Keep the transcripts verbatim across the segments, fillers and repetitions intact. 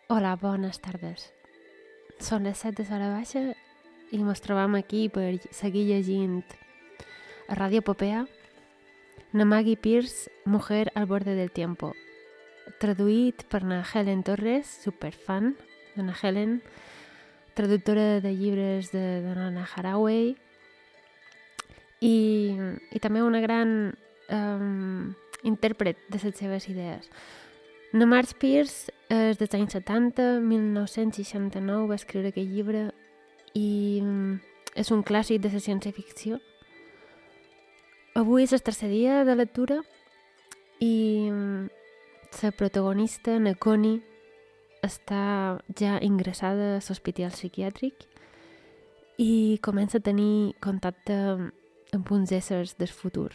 Hola, bones tardes. Són les set de l'hora baixa i ens trobam aquí per seguir llegint a Ràdio Popea na Maggie Pierce, Mujer al borde del tiempo, traduït per na Helen Torres, superfan de na Helen, traductora de llibres de, de Nana Haraway i, i també una gran um, intèrpret de les seves idees. Na Marge Pierce és dels anys setanta, mil nou-cents seixanta-nou, va escriure aquest llibre i és un clàssic de la ciència-ficció. Avui és el tercer dia de lectura i la protagonista, na Connie, està ja ingressada a l'hospital psiquiàtric i comença a tenir contacte amb uns éssers del futur.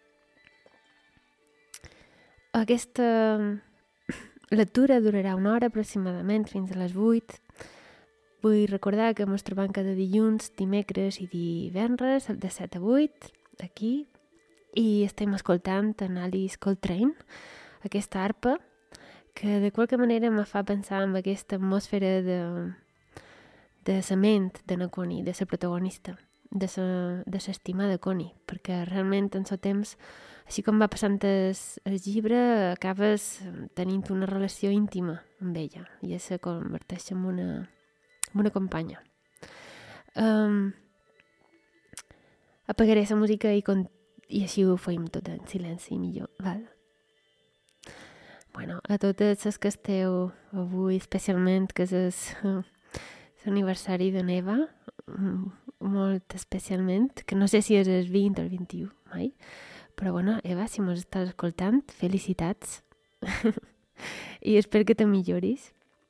Aquesta lectura durarà una hora aproximadament, fins a les vuit. Vull recordar que ens trobem cada dilluns, dimecres i divendres de set a vuit, aquí, i estem escoltant en Alice Coltrane, aquesta arpa, que de qualque manera me fa pensar en aquesta atmosfera de, de la ment de na Connie, de la protagonista, de l'estimada Connie, perquè realment en el temps, així com va passant el, el llibre, acabes tenint una relació íntima amb ella i se converteix en una, en una companya. Um, apagaré la música i, con- i així ho feim tot en silenci millor, val? Bueno, a totes les que esteu avui, especialment que és l'aniversari de Neva, molt especialment, que no sé si és el vint o el vint-i-u mai, però bueno, Eva, si mos estàs escoltant, felicitats i espero que te milloris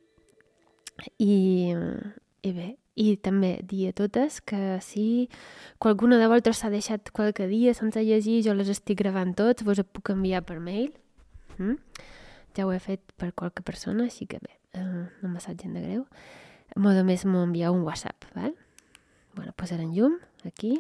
I, i bé, i també dir a totes que si qualcuna de vosaltres s'ha deixat qualque dia sense llegir, jo les estic gravant tots, vos ho puc enviar per mail. Mm? Ja ho he fet per qualque persona, així que bé, eh, no m'ha sap gent de greu. A més m'ho enviar un WhatsApp, val? Bueno, posarem llum aquí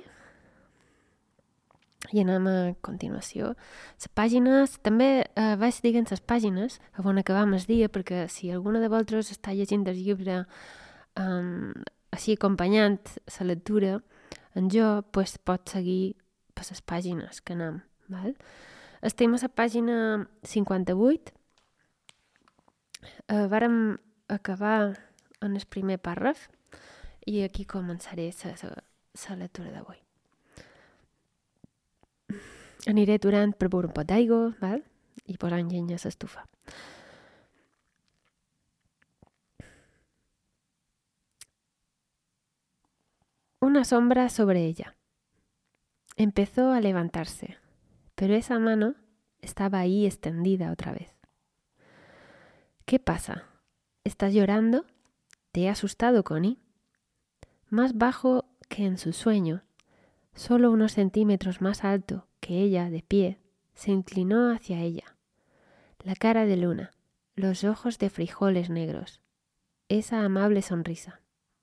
i anem a continuació. Les pàgines, també eh, vaig dient les pàgines on acabam el dia, perquè si alguna de vosaltres està llegint el llibre um, així acompanyant la lectura, en jo pues, pot seguir per les pàgines que anem. Val? Estem a la pàgina cinquanta-vuit. Eh, vàrem acabar en el primer pàrraf i aquí començaré la lectura d'avui. Aniré aturant per beure un pot d'aigua, val? I posant llenya a l'estufa. Una sombra sobre ella. Empezó a levantarse, pero esa mano estaba ahí extendida otra vez. ¿Qué pasa? ¿Estás llorando? ¿Te he asustado, Connie? Más bajo que en su sueño, solo unos centímetros más alto que ella, de pie, se inclinó hacia ella. La cara de luna, los ojos de frijoles negros, esa amable sonrisa.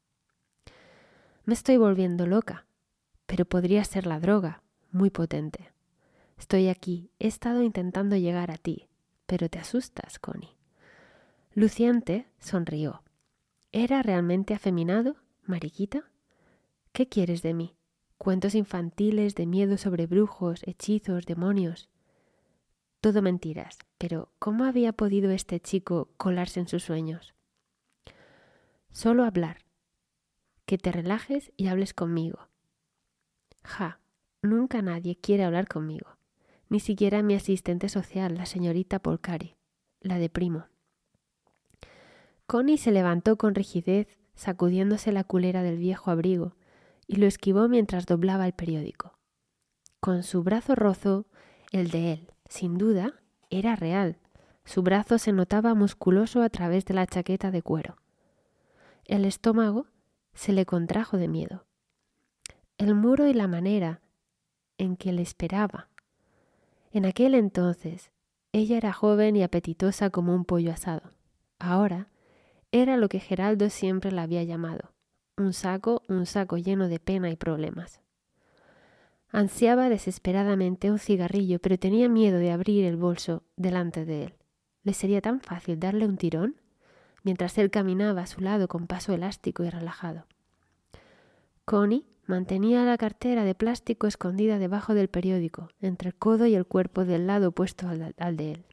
Me estoy volviendo loca, pero podría ser la droga, muy potente. Estoy aquí, he estado intentando llegar a ti, pero te asustas, Connie. Luciente sonrió. ¿Era realmente afeminado, mariquita? ¿Qué quieres de mí? Cuentos infantiles de miedo sobre brujos, hechizos, demonios. Todo mentiras, pero ¿cómo había podido este chico colarse en sus sueños? Solo hablar. Que te relajes y hables conmigo. Ja, nunca nadie quiere hablar conmigo. Ni siquiera mi asistente social, la señorita Polcari, la de primo. Connie se levantó con rigidez, sacudiéndose la culera del viejo abrigo, y lo esquivó mientras doblaba el periódico. Con su brazo rozó el de él. Sin duda, era real. Su brazo se notaba musculoso a través de la chaqueta de cuero. El estómago se le contrajo de miedo. El muro y la manera en que le esperaba. En aquel entonces, ella era joven y apetitosa como un pollo asado. Ahora, era lo que Geraldo siempre la había llamado. Un saco, un saco lleno de pena y problemas. Ansiaba desesperadamente un cigarrillo, pero tenía miedo de abrir el bolso delante de él. ¿Le sería tan fácil darle un tirón? mientras él caminaba a su lado con paso elástico y relajado. Connie mantenía la cartera de plástico escondida debajo del periódico, entre el codo y el cuerpo del lado opuesto al, al de él.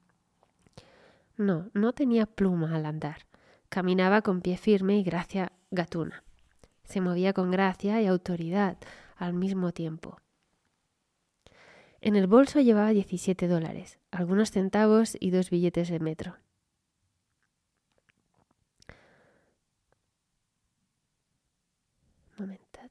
No, no tenía pluma al andar. Caminaba con pie firme y gracia gatuna. Se movía con gracia y autoridad al mismo tiempo. En el bolso llevaba diecisiete dólares, algunos centavos y dos billetes de metro. Momentad.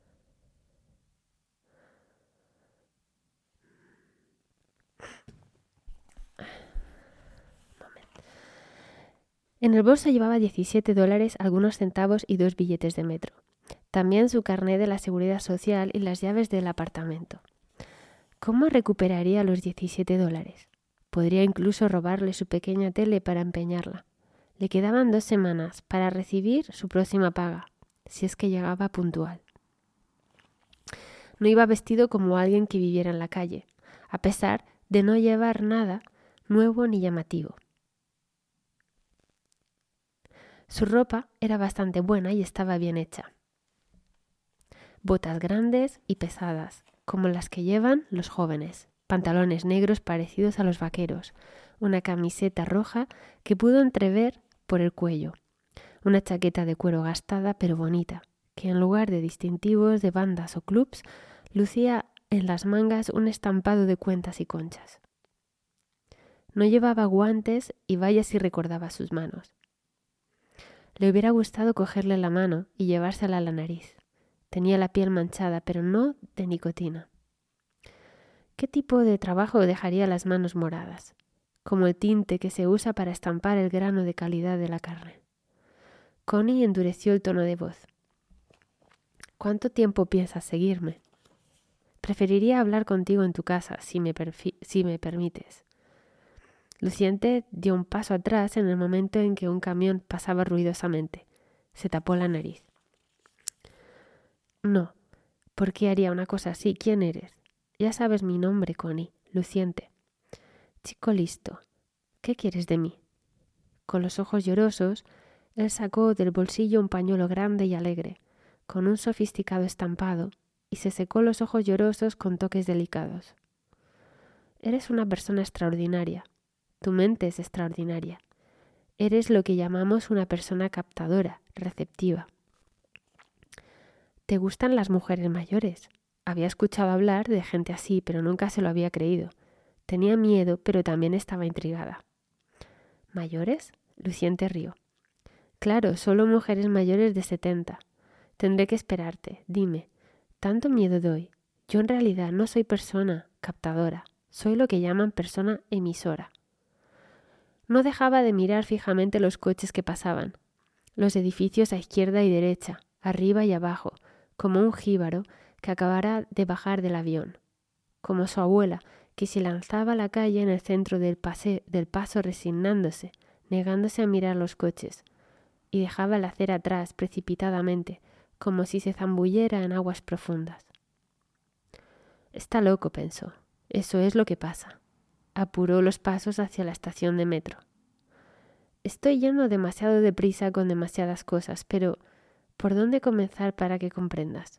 En el bolso llevaba diecisiete dólares, algunos centavos y dos billetes de metro. También su carnet de la Seguridad Social y las llaves del apartamento. ¿Cómo recuperaría los diecisiete dólares? Podría incluso robarle su pequeña tele para empeñarla. Le quedaban dos semanas para recibir su próxima paga, si es que llegaba puntual. No iba vestido como alguien que viviera en la calle, a pesar de no llevar nada nuevo ni llamativo. Su ropa era bastante buena y estaba bien hecha. Botas grandes y pesadas, como las que llevan los jóvenes, pantalones negros parecidos a los vaqueros, una camiseta roja que pudo entrever por el cuello, una chaqueta de cuero gastada pero bonita, que en lugar de distintivos de bandas o clubs, lucía en las mangas un estampado de cuentas y conchas. No llevaba guantes y vaya si recordaba sus manos. Le hubiera gustado cogerle la mano y llevársela a la nariz. Tenía la piel manchada, pero no de nicotina. ¿Qué tipo de trabajo dejaría las manos moradas? Como el tinte que se usa para estampar el grano de calidad de la carne. Connie endureció el tono de voz. ¿Cuánto tiempo piensas seguirme? Preferiría hablar contigo en tu casa, si me, perfi- si me permites. Luciente dio un paso atrás en el momento en que un camión pasaba ruidosamente. Se tapó la nariz. No, ¿por qué haría una cosa así? ¿Quién eres? Ya sabes mi nombre, Connie, Luciente. Chico listo. ¿Qué quieres de mí? Con los ojos llorosos, él sacó del bolsillo un pañuelo grande y alegre, con un sofisticado estampado, y se secó los ojos llorosos con toques delicados. Eres una persona extraordinaria. Tu mente es extraordinaria. Eres lo que llamamos una persona captadora, receptiva. ¿Te gustan las mujeres mayores? Había escuchado hablar de gente así, pero nunca se lo había creído. Tenía miedo, pero también estaba intrigada. ¿Mayores? Luciente rió. Claro, solo mujeres mayores de setenta. Tendré que esperarte. Dime, ¿tanto miedo doy? Yo en realidad no soy persona captadora. Soy lo que llaman persona emisora. No dejaba de mirar fijamente los coches que pasaban, los edificios a izquierda y derecha, arriba y abajo, como un jíbaro que acabara de bajar del avión, como su abuela, que se lanzaba a la calle en el centro del, pase, del paso resignándose, negándose a mirar los coches, y dejaba la acera atrás precipitadamente, como si se zambullera en aguas profundas. Está loco, pensó. Eso es lo que pasa. Apuró los pasos hacia la estación de metro. Estoy yendo demasiado deprisa con demasiadas cosas, pero ¿por dónde comenzar para que comprendas?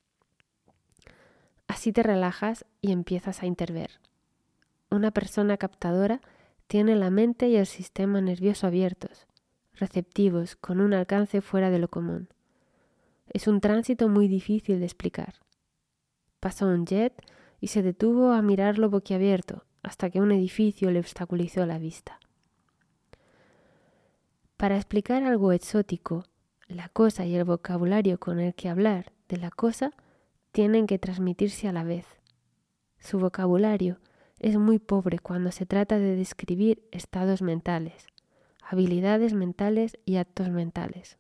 Así te relajas y empiezas a interver. Una persona captadora tiene la mente y el sistema nervioso abiertos, receptivos, con un alcance fuera de lo común. Es un tránsito muy difícil de explicar. Pasó un jet y se detuvo a mirarlo boquiabierto hasta que un edificio le obstaculizó la vista. Para explicar algo exótico, la cosa y el vocabulario con el que hablar de la cosa tienen que transmitirse a la vez. Su vocabulario es muy pobre cuando se trata de describir estados mentales, habilidades mentales y actos mentales.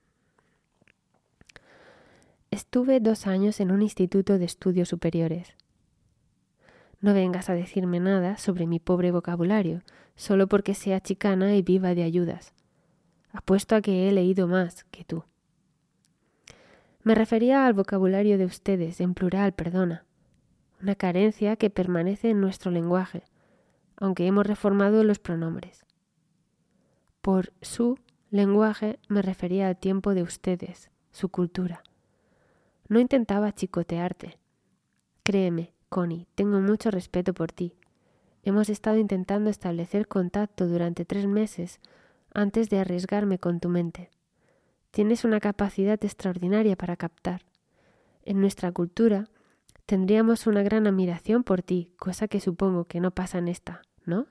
Estuve dos años en un instituto de estudios superiores. No vengas a decirme nada sobre mi pobre vocabulario, solo porque sea chicana y viva de ayudas. Apuesto a que he leído más que tú. Me refería al vocabulario de ustedes, en plural, perdona. Una carencia que permanece en nuestro lenguaje, aunque hemos reformado los pronombres. Por su Lenguaje me refería al tiempo de ustedes, su cultura. No intentaba chicotearte. Créeme, Connie, tengo mucho respeto por ti. Hemos estado intentando establecer contacto durante tres meses antes de arriesgarme con tu mente. Tienes una capacidad extraordinaria para captar. En nuestra cultura tendríamos una gran admiración por ti, cosa que supongo que no pasa en esta, ¿no?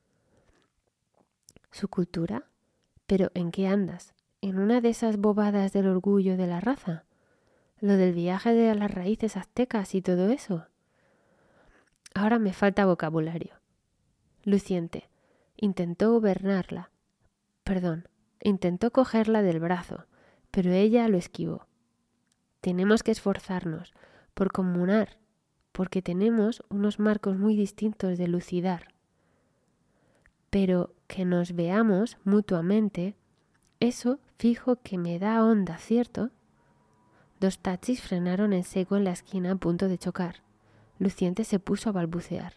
¿Su cultura? ¿Pero en qué andas? ¿En una de esas bobadas del orgullo de la raza? ¿Lo del viaje de las raíces aztecas y todo eso? Ahora me falta vocabulario. Luciente intentó gobernarla. Perdón, intentó cogerla del brazo, pero ella lo esquivó. Tenemos que esforzarnos por comunar, porque tenemos unos marcos muy distintos de lucidar. Pero que nos veamos mutuamente, eso fijo que me da onda, ¿cierto? Dos taxis frenaron en seco en la esquina a punto de chocar. Luciente se puso a balbucear.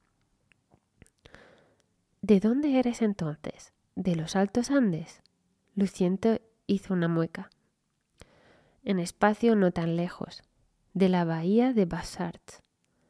¿De dónde eres entonces? ¿De los Altos Andes? Luciente hizo una mueca. En espacio no tan lejos, de la bahía de Bassart.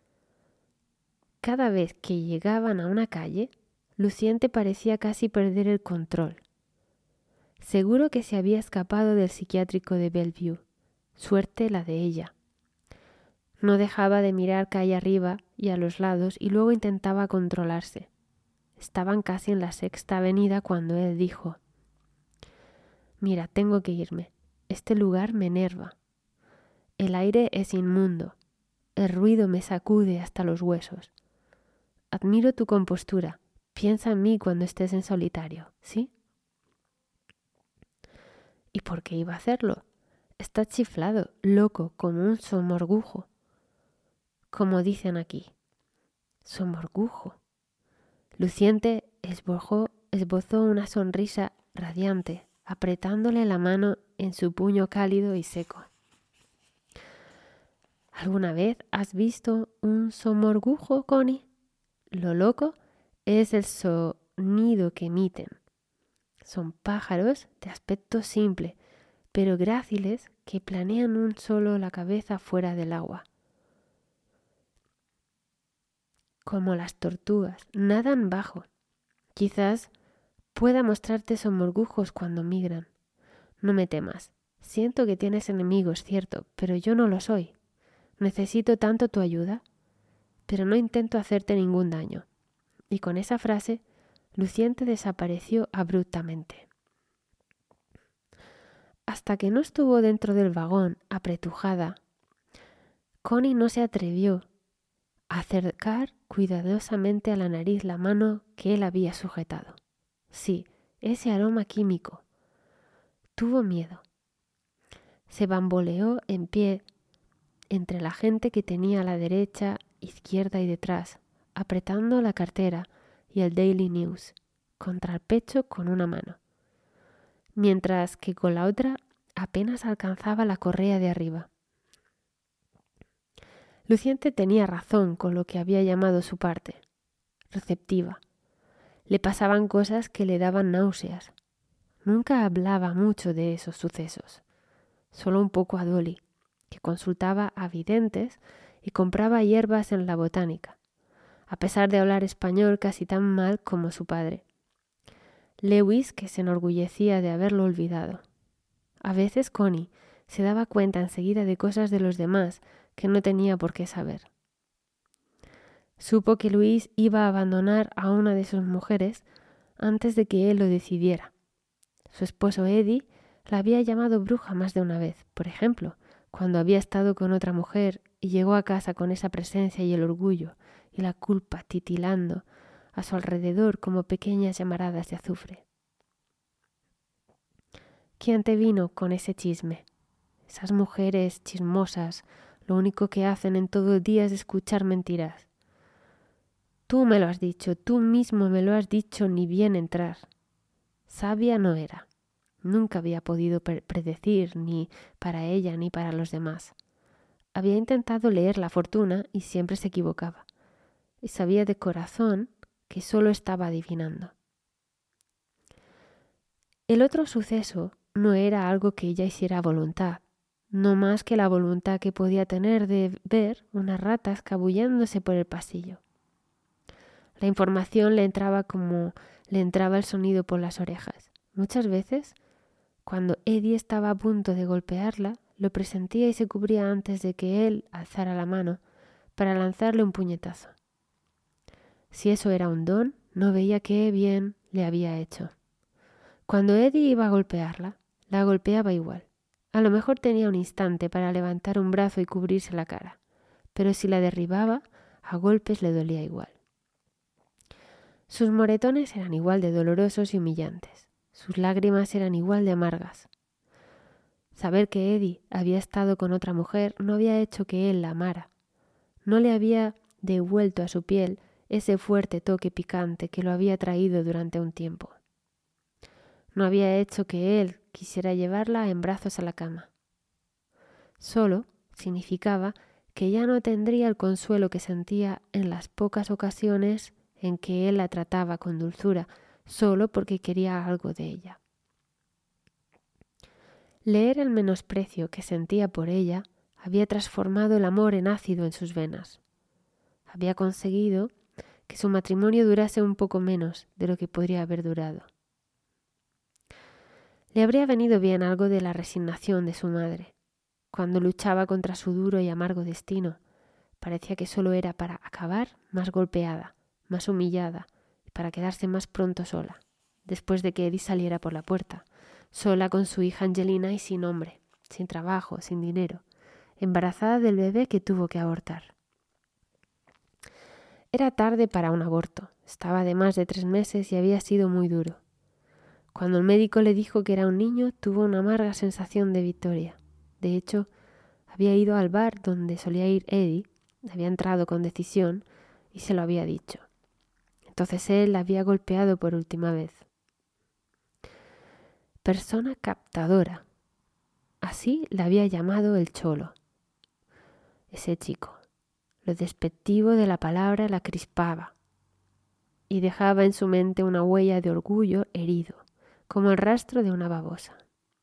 Cada vez que llegaban a una calle, Luciente parecía casi perder el control. Seguro que se había escapado del psiquiátrico de Bellevue. Suerte la de ella. No dejaba de mirar calle arriba y a los lados y luego intentaba controlarse. Estaban casi en la Sexta Avenida cuando él dijo: «Mira, tengo que irme. Este lugar me enerva. El aire es inmundo. El ruido me sacude hasta los huesos. Admiro tu compostura. Piensa en mí cuando estés en solitario, ¿sí?» ¿Y por qué iba a hacerlo? Está chiflado, loco, como un somorgujo. Como dicen aquí. Somorgujo. Luciente esbozó, esbozó una sonrisa radiante, apretándole la mano en su puño cálido y seco. ¿Alguna vez has visto un somorgujo, Connie? Lo loco es el sonido que emiten. Son pájaros de aspecto simple, pero gráciles que planean un solo la cabeza fuera del agua. Como las tortugas, nadan bajo. Quizás pueda mostrarte somorgujos cuando migran. No me temas. Siento que tienes enemigos, cierto, pero yo no lo soy. Necesito tanto tu ayuda, pero no intento hacerte ningún daño. Y con esa frase, Luciente desapareció abruptamente. Hasta que no estuvo dentro del vagón, apretujada, Connie no se atrevió a acercar cuidadosamente a la nariz la mano que él había sujetado. Sí, ese aroma químico. Tuvo miedo. Se bamboleó en pie entre la gente que tenía a la derecha, izquierda y detrás, apretando la cartera y el Daily News contra el pecho con una mano, mientras que con la otra apenas alcanzaba la correa de arriba. Luciente tenía razón con lo que había llamado su parte, receptiva. Le pasaban cosas que le daban náuseas. Nunca hablaba mucho de esos sucesos, solo un poco a Dolly, que consultaba a videntes y compraba hierbas en la botánica, a pesar de hablar español casi tan mal como su padre. Lewis, que se enorgullecía de haberlo olvidado. A veces Connie se daba cuenta enseguida de cosas de los demás que no tenía por qué saber. Supo que Luis iba a abandonar a una de sus mujeres antes de que él lo decidiera. Su esposo Eddie la había llamado bruja más de una vez, por ejemplo, cuando había estado con otra mujer y llegó a casa con esa presencia y el orgullo y la culpa titilando a su alrededor como pequeñas llamaradas de azufre. ¿Quién te vino con ese chisme? Esas mujeres chismosas, lo único que hacen en todo el día es escuchar mentiras. Tú me lo has dicho, tú mismo me lo has dicho, ni bien entrar. Sabia no era. Nunca había podido pre- predecir ni para ella ni para los demás. Había intentado leer la fortuna y siempre se equivocaba. Y sabía de corazón que solo estaba adivinando. El otro suceso no era algo que ella hiciera a voluntad, no más que la voluntad que podía tener de ver una rata escabulléndose por el pasillo. La información le entraba como le entraba el sonido por las orejas. Muchas veces, cuando Eddie estaba a punto de golpearla, lo presentía y se cubría antes de que él alzara la mano para lanzarle un puñetazo. Si eso era un don, no veía qué bien le había hecho. Cuando Eddie iba a golpearla, la golpeaba igual. A lo mejor tenía un instante para levantar un brazo y cubrirse la cara, pero si la derribaba, a golpes le dolía igual. Sus moretones eran igual de dolorosos y humillantes. Sus lágrimas eran igual de amargas. Saber que Eddie había estado con otra mujer no había hecho que él la amara. No le había devuelto a su piel ese fuerte toque picante que lo había traído durante un tiempo. No había hecho que él quisiera llevarla en brazos a la cama. Solo significaba que ya no tendría el consuelo que sentía en las pocas ocasiones en que él la trataba con dulzura, solo porque quería algo de ella. Leer el menosprecio que sentía por ella había transformado el amor en ácido en sus venas. Había conseguido que su matrimonio durase un poco menos de lo que podría haber durado. Le habría venido bien algo de la resignación de su madre. Cuando luchaba contra su duro y amargo destino, parecía que solo era para acabar más golpeada, más humillada, y para quedarse más pronto sola, después de que Eddie saliera por la puerta, sola con su hija Angelina y sin hombre, sin trabajo, sin dinero, embarazada del bebé que tuvo que abortar. Era tarde para un aborto, estaba de más de tres meses y había sido muy duro. Cuando el médico le dijo que era un niño, tuvo una amarga sensación de victoria. De hecho, había ido al bar donde solía ir Eddie, había entrado con decisión y se lo había dicho. Entonces él la había golpeado por última vez. Persona captadora. Así la había llamado el cholo. Ese chico. Lo despectivo de la palabra la crispaba y dejaba en su mente una huella de orgullo herido, como el rastro de una babosa.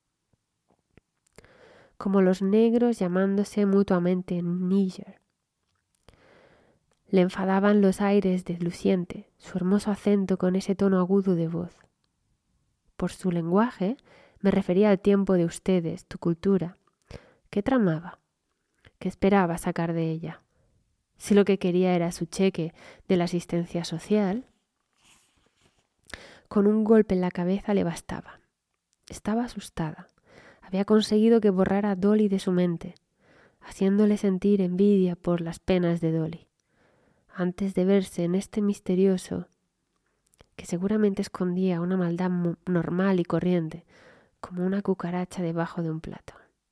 Como los negros llamándose mutuamente Níger. Le enfadaban los aires de luciente, su hermoso acento con ese tono agudo de voz. Por su lenguaje me refería al tiempo de ustedes, tu cultura. ¿Qué tramaba? ¿Qué esperaba sacar de ella? Si lo que quería era su cheque de la asistencia social, con un golpe en la cabeza le bastaba. Estaba asustada. Había conseguido que borrara a Dolly de su mente, haciéndole sentir envidia por las penas de Dolly. Antes de verse en este misterioso, que seguramente escondía una maldad normal y corriente, como una cucaracha debajo de un plato.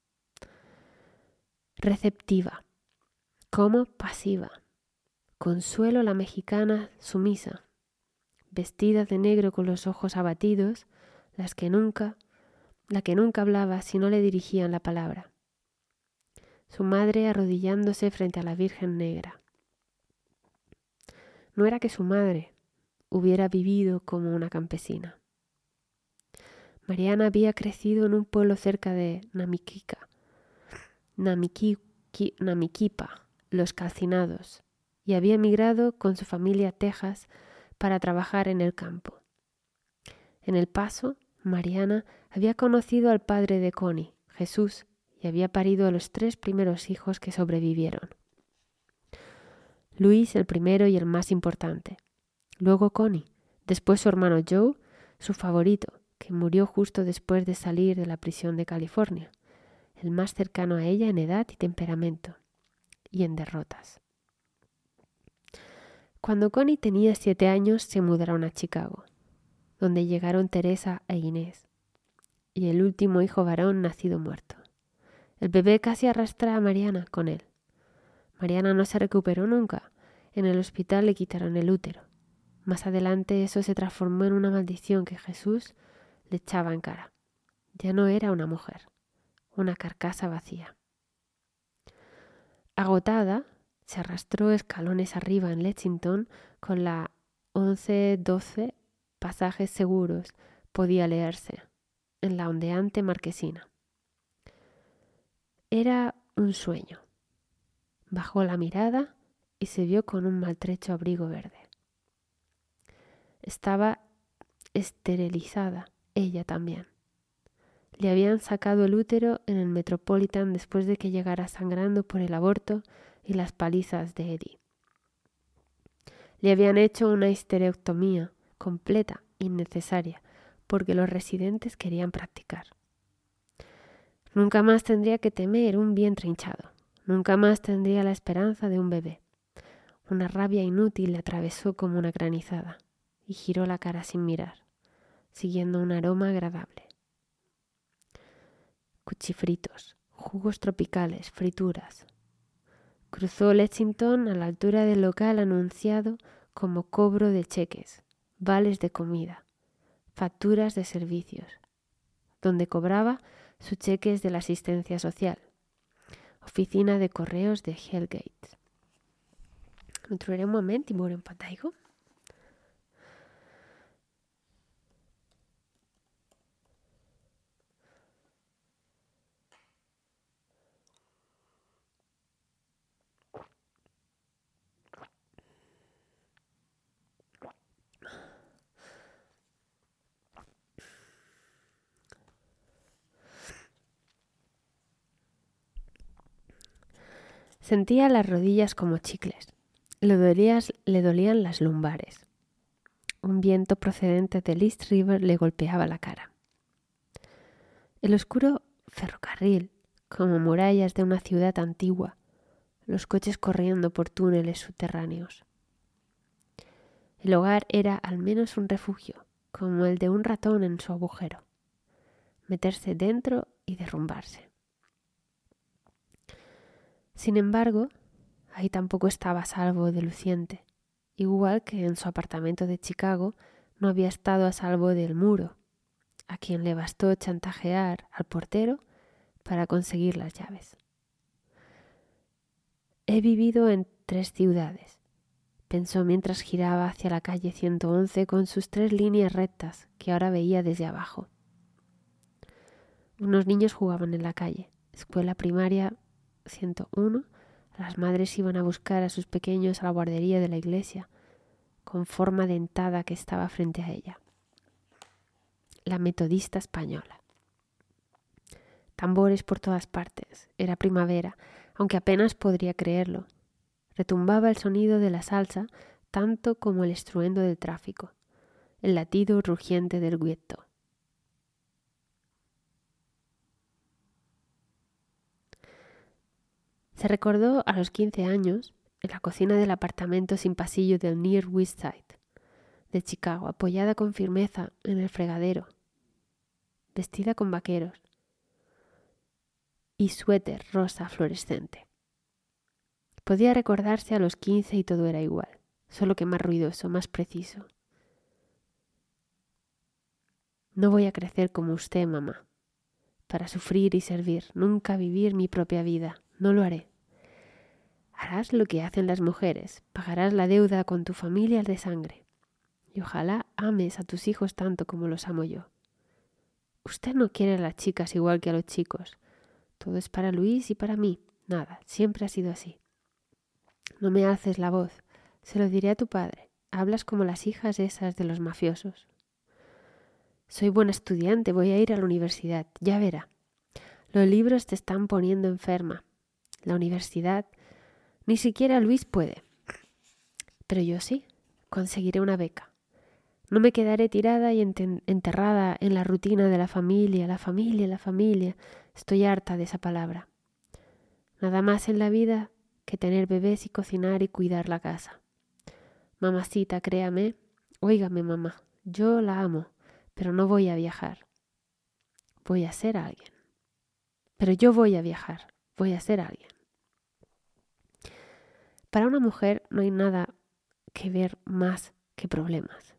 Receptiva, como pasiva. Consuelo la mexicana sumisa, vestida de negro con los ojos abatidos, las que nunca, la que nunca hablaba si no le dirigían la palabra. Su madre arrodillándose frente a la Virgen Negra. No era que su madre hubiera vivido como una campesina. Mariana había crecido en un pueblo cerca de Namiquica, Namiki, Namiquipa, Los Calcinados, y había emigrado con su familia a Texas para trabajar en el campo. En El Paso, Mariana había conocido al padre de Connie, Jesús, y había parido a los tres primeros hijos que sobrevivieron. Luis, el primero y el más importante. Luego Connie, después su hermano Joe, su favorito, que murió justo después de salir de la prisión de California, el más cercano a ella en edad y temperamento, y en derrotas. Cuando Connie tenía siete años se mudaron a Chicago, donde llegaron Teresa e Inés, y el último hijo varón nacido muerto. El bebé casi arrastra a Mariana con él. Mariana no se recuperó nunca. En el hospital le quitaron el útero. Más adelante eso se transformó en una maldición que Jesús le echaba en cara. Ya no era una mujer, una carcasa vacía. Agotada, se arrastró escalones arriba en Lexington con la once doce pasajes seguros. Podía leerse. en la ondeante marquesina. Era un sueño. Bajó la mirada y se vio con un maltrecho abrigo verde. Estaba esterilizada, ella también. Le habían sacado el útero en el Metropolitan después de que llegara sangrando por el aborto y las palizas de Eddie. Le habían hecho una histerectomía completa, innecesaria, porque los residentes querían practicar. Nunca más tendría que temer un vientre hinchado. Nunca más tendría la esperanza de un bebé. Una rabia inútil le atravesó como una granizada y giró la cara sin mirar, siguiendo un aroma agradable. Cuchifritos, jugos tropicales, frituras. Cruzó Lexington a la altura del local anunciado como cobro de cheques, vales de comida, facturas de servicios, donde cobraba sus cheques de la asistencia social, oficina de correos de Hellgate. Ho trobaré un moment i veurem pot d'aigua. Sentía las rodillas como chicles. Le, dolías, le dolían las lumbares. Un viento procedente del East River le golpeaba la cara. El oscuro ferrocarril, como murallas de una ciudad antigua, los coches corriendo por túneles subterráneos. El hogar era al menos un refugio, como el de un ratón en su agujero. Meterse dentro y derrumbarse. Sin embargo, ahí tampoco estaba a salvo de Luciente, igual que en su apartamento de Chicago no había estado a salvo del muro, a quien le bastó chantajear al portero para conseguir las llaves. He vivido en tres ciudades, pensó mientras giraba hacia la calle ciento once con sus tres líneas rectas que ahora veía desde abajo. Unos niños jugaban en la calle, escuela primaria ciento uno, las madres iban a buscar a sus pequeños a la guardería de la iglesia, con forma dentada que estaba frente a ella. La metodista española. Tambores por todas partes. Era primavera, aunque apenas podría creerlo. Retumbaba el sonido de la salsa tanto como el estruendo del tráfico, el latido rugiente del gueto. Se recordó a los quince años en la cocina del apartamento sin pasillo del Near West Side de Chicago, apoyada con firmeza en el fregadero, vestida con vaqueros y suéter rosa fluorescente. Podía recordarse a los quince y todo era igual, solo que más ruidoso, más preciso. No voy a crecer como usted, mamá, para sufrir y servir, nunca vivir mi propia vida. No lo haré. Harás lo que hacen las mujeres, pagarás la deuda con tu familia de sangre. Y ojalá ames a tus hijos tanto como los amo yo. Usted no quiere a las chicas igual que a los chicos. Todo es para Luis y para mí. Nada, siempre ha sido así. No me alces la voz. Se lo diré a tu padre. Hablas como las hijas esas de los mafiosos. Soy buena estudiante, voy a ir a la universidad. Ya verá. Los libros te están poniendo enferma. La universidad, ni siquiera Luis puede. Pero yo sí, conseguiré una beca. No me quedaré tirada y enterrada en la rutina de la familia, la familia, la familia. Estoy harta de esa palabra. Nada más en la vida que tener bebés y cocinar y cuidar la casa. Mamacita, créame, óigame mamá, yo la amo, pero no voy a viajar. Voy a ser alguien. Pero yo voy a viajar, voy a ser alguien. Para una mujer no hay nada que ver más que problemas.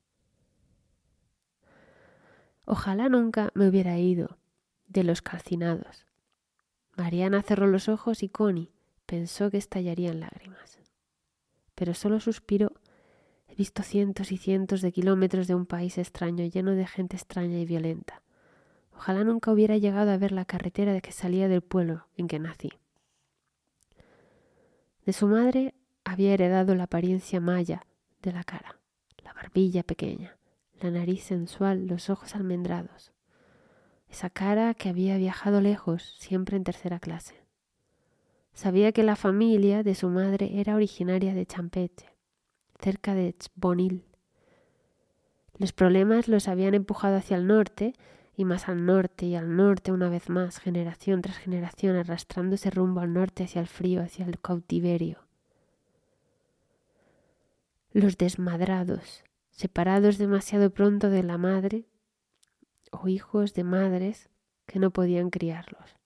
Ojalá nunca me hubiera ido de los calcinados. Mariana cerró los ojos y Connie pensó que estallarían lágrimas. Pero solo suspiró. He visto cientos y cientos de kilómetros de un país extraño lleno de gente extraña y violenta. Ojalá nunca hubiera llegado a ver la carretera de que salía del pueblo en que nací. De su madre había heredado la apariencia maya de la cara, la barbilla pequeña, la nariz sensual, los ojos almendrados. Esa cara que había viajado lejos, siempre en tercera clase. Sabía que la familia de su madre era originaria de Champeche, cerca de Chbonil. Los problemas los habían empujado hacia el norte, y más al norte y al norte una vez más, generación tras generación, arrastrándose rumbo al norte hacia el frío, hacia el cautiverio. Los desmadrados, separados demasiado pronto de la madre, o hijos de madres que no podían criarlos.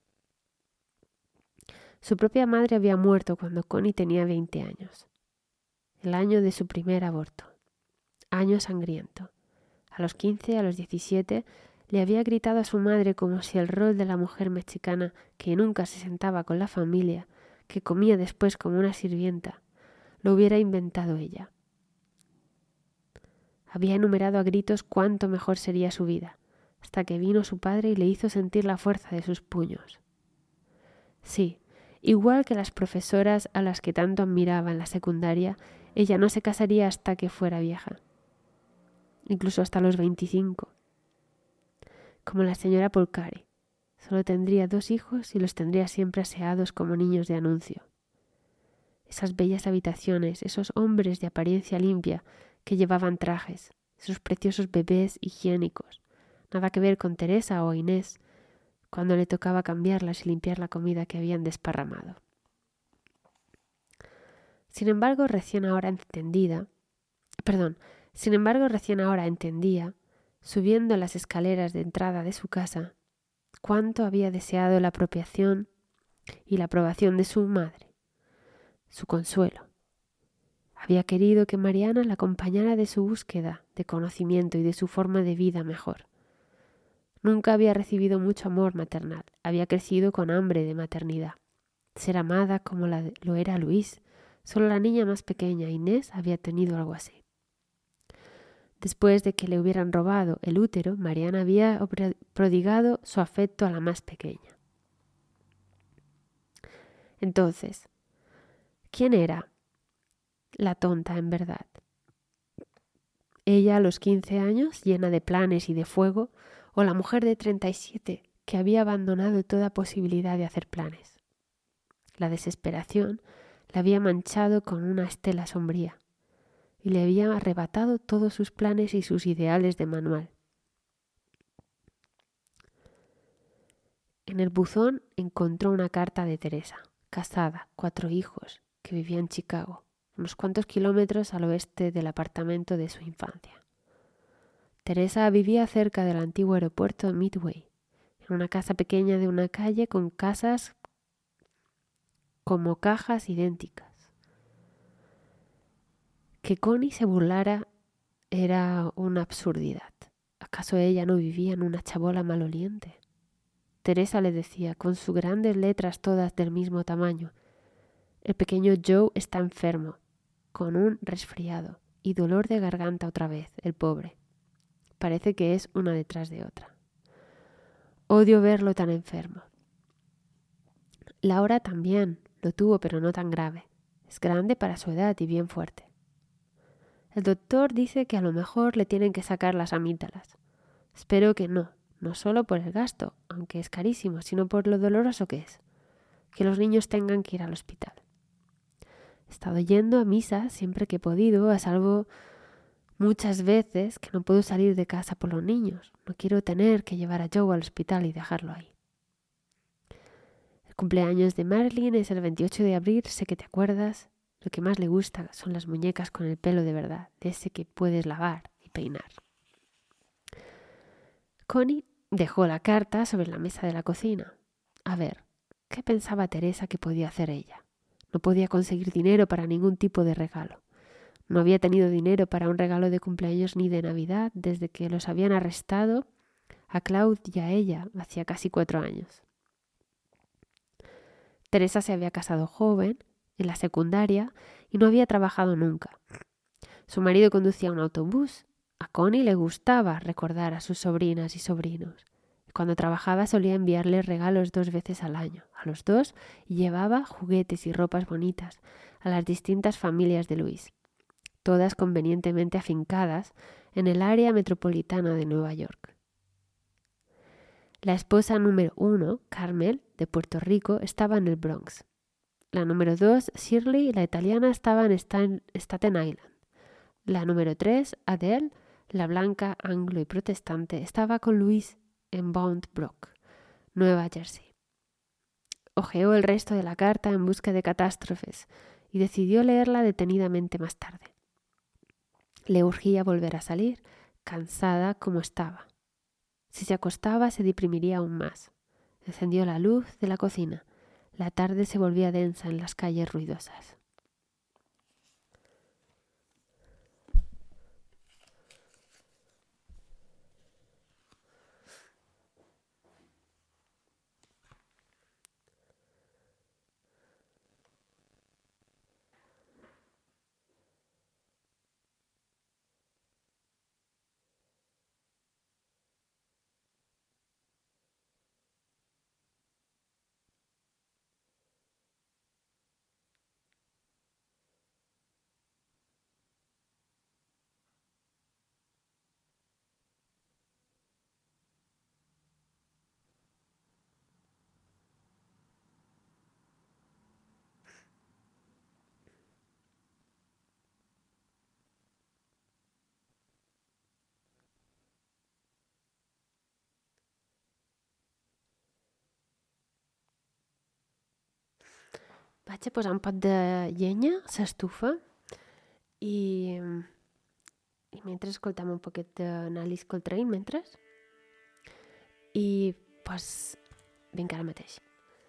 Su propia madre había muerto cuando Connie tenía veinte años, el año de su primer aborto, año sangriento. A los quince, a los diecisiete, le había gritado a su madre como si el rol de la mujer mexicana que nunca se sentaba con la familia, que comía después como una sirvienta, lo hubiera inventado ella. Había enumerado a gritos cuánto mejor sería su vida, hasta que vino su padre y le hizo sentir la fuerza de sus puños. Sí, igual que las profesoras a las que tanto admiraba en la secundaria, ella no se casaría hasta que fuera vieja, incluso hasta los veinticinco. Como la señora Polcari, solo tendría dos hijos y los tendría siempre aseados como niños de anuncio. Esas bellas habitaciones, esos hombres de apariencia limpia que llevaban trajes, esos preciosos bebés higiénicos, nada que ver con Teresa o Inés, cuando le tocaba cambiarlas y limpiar la comida que habían desparramado. Sin embargo, recién ahora entendida, perdón, sin embargo, recién ahora entendía, subiendo las escaleras de entrada de su casa, cuánto había deseado la apropiación y la aprobación de su madre, su consuelo. Había querido que Mariana la acompañara de su búsqueda de conocimiento y de su forma de vida mejor. Nunca había recibido mucho amor maternal, había crecido con hambre de maternidad. Ser amada como la de, lo era Luis, solo la niña más pequeña, Inés, había tenido algo así. Después de que le hubieran robado el útero, Mariana había prodigado su afecto a la más pequeña. Entonces, ¿quién era la tonta en verdad? Ella a los quince años, llena de planes y de fuego, o la mujer de treinta y siete que había abandonado toda posibilidad de hacer planes. La desesperación la había manchado con una estela sombría y le había arrebatado todos sus planes y sus ideales de manual. En el buzón encontró una carta de Teresa, casada, cuatro hijos, que vivía en Chicago, unos cuantos kilómetros al oeste del apartamento de su infancia. Teresa vivía cerca del antiguo aeropuerto de Midway, en una casa pequeña de una calle con casas como cajas idénticas. Que Connie se burlara era una absurdidad. ¿Acaso ella no vivía en una chabola maloliente? Teresa le decía, con sus grandes letras todas del mismo tamaño, el pequeño Joe está enfermo, con un resfriado y dolor de garganta otra vez, el pobre. Parece que es una detrás de otra. Odio verlo tan enfermo. Laura también lo tuvo, pero no tan grave. Es grande para su edad y bien fuerte. El doctor dice que a lo mejor le tienen que sacar las amígdalas. Espero que no, no solo por el gasto, aunque es carísimo, sino por lo doloroso que es, que los niños tengan que ir al hospital. He estado yendo a misa siempre que he podido, a salvo muchas veces que no puedo salir de casa por los niños. No quiero tener que llevar a Joe al hospital y dejarlo ahí. El cumpleaños de Marilyn es el veintiocho de abril, sé que te acuerdas. Lo que más le gusta son las muñecas con el pelo de verdad, de ese que puedes lavar y peinar. Connie dejó la carta sobre la mesa de la cocina. A ver, ¿qué pensaba Teresa que podía hacer ella? No podía conseguir dinero para ningún tipo de regalo. No había tenido dinero para un regalo de cumpleaños ni de Navidad desde que los habían arrestado a Claude y a ella hacía casi cuatro años. Teresa se había casado joven, en la secundaria, y no había trabajado nunca. Su marido conducía un autobús. A Connie le gustaba recordar a sus sobrinas y sobrinos. Cuando trabajaba solía enviarle regalos dos veces al año a los dos y llevaba juguetes y ropas bonitas a las distintas familias de Luis, todas convenientemente afincadas en el área metropolitana de Nueva York. La esposa número uno, Carmel, de Puerto Rico, estaba en el Bronx. La número dos, Shirley, la italiana, estaba en Staten Island. La número tres, Adele, la blanca, anglo y protestante, estaba con Luis en Bound Brook, Nueva Jersey. Hojeó el resto de la carta en busca de catástrofes y decidió leerla detenidamente más tarde. Le urgía volver a salir, cansada como estaba. Si se acostaba se deprimiría aún más. Encendió la luz de la cocina. La tarde se volvía densa en las calles ruidosas. Vaig a posar un pot de llenya a l'estufa i, i mentre escoltem un poquet d'Alice Coltrane, mentre i pues vinc ara mateix.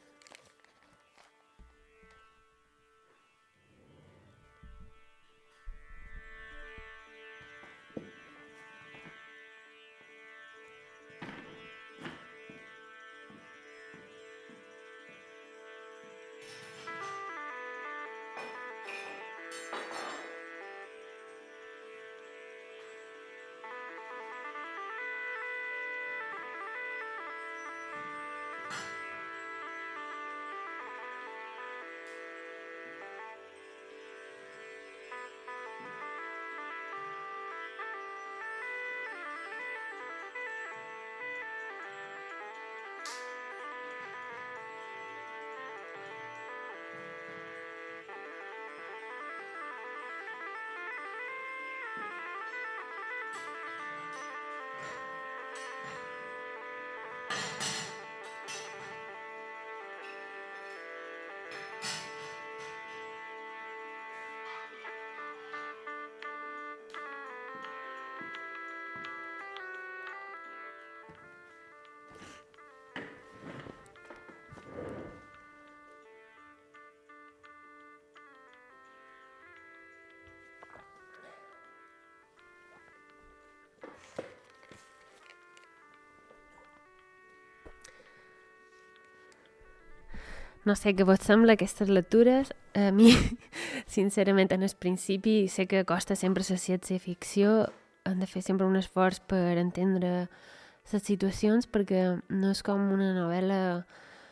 No sé què vos sembla aquestes lectures. A mi, sincerament, en el principi sé que costa sempre la ciència-ficció. Hem de fer sempre un esforç per entendre les situacions perquè no és com una novel·la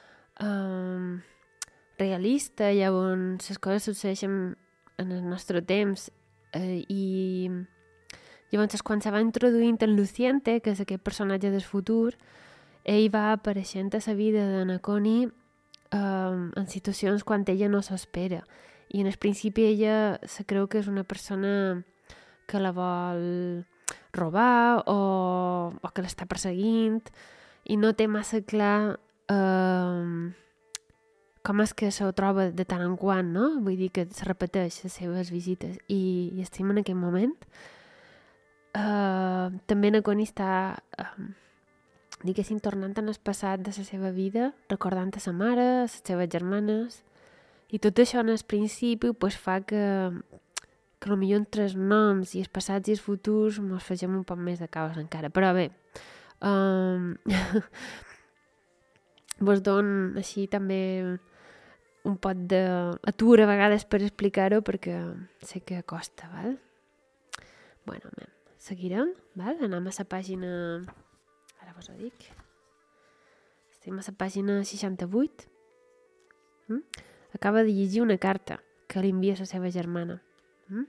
um, realista i on les coses succeeixen en el nostre temps eh, i llavors quan se va introduint en Luciente, que és aquest personatge del futur, ell va apareixent a la vida d'Anna Coney Um, en situacions quan ella no s'espera i en el principi ella se creu que és una persona que la vol robar o, o que l'està perseguint i no té massa clar um, com és que se troba de tant en quant, no? Vull dir que se repeteix les seves visites i, i estem en aquest moment uh, també Anna Coney està um, diguéssim, tornant en el passat de la seva vida, recordant a sa mare, a les seves germanes, i tot això en el principi pues, fa que, que potser entre els noms i els passats i els futurs ens fegem un poc més de caos encara. Però bé, um, vos don així també un pot d'atur a vegades per explicar-ho perquè sé que costa, val? Bueno, seguirem, val? Anem a la pàgina... Ara vos ho dic. Estem a la pàgina seixanta-vuit. Mm? Acaba de llegir una carta que li envia la seva germana. Mm?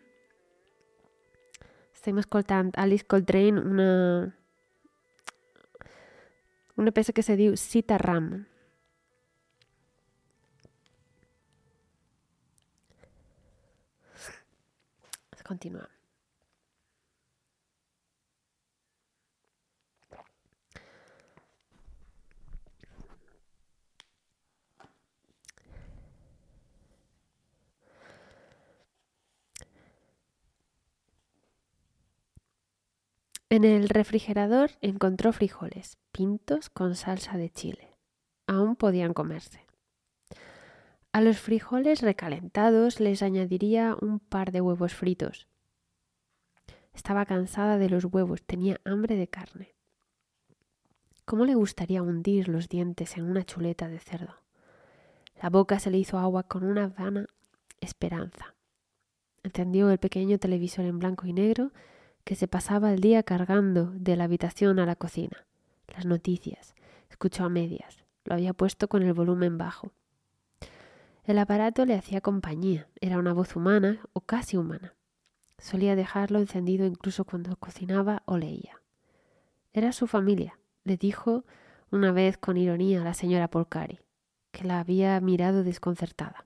Estem escoltant Alice Coltrane, una, una peça que se diu Sitaram. Continuem. En el refrigerador encontró frijoles, pintos con salsa de chile. Aún podían comerse. A los frijoles recalentados les añadiría un par de huevos fritos. Estaba cansada de los huevos, tenía hambre de carne. ¿Cómo le gustaría hundir los dientes en una chuleta de cerdo? La boca se le hizo agua con una vana esperanza. Encendió el pequeño televisor en blanco y negro que se pasaba el día cargando de la habitación a la cocina. Las noticias. Escuchó a medias. Lo había puesto con el volumen bajo. El aparato le hacía compañía. Era una voz humana o casi humana. Solía dejarlo encendido incluso cuando cocinaba o leía. Era su familia, le dijo una vez con ironía a la señora Polcari, que la había mirado desconcertada.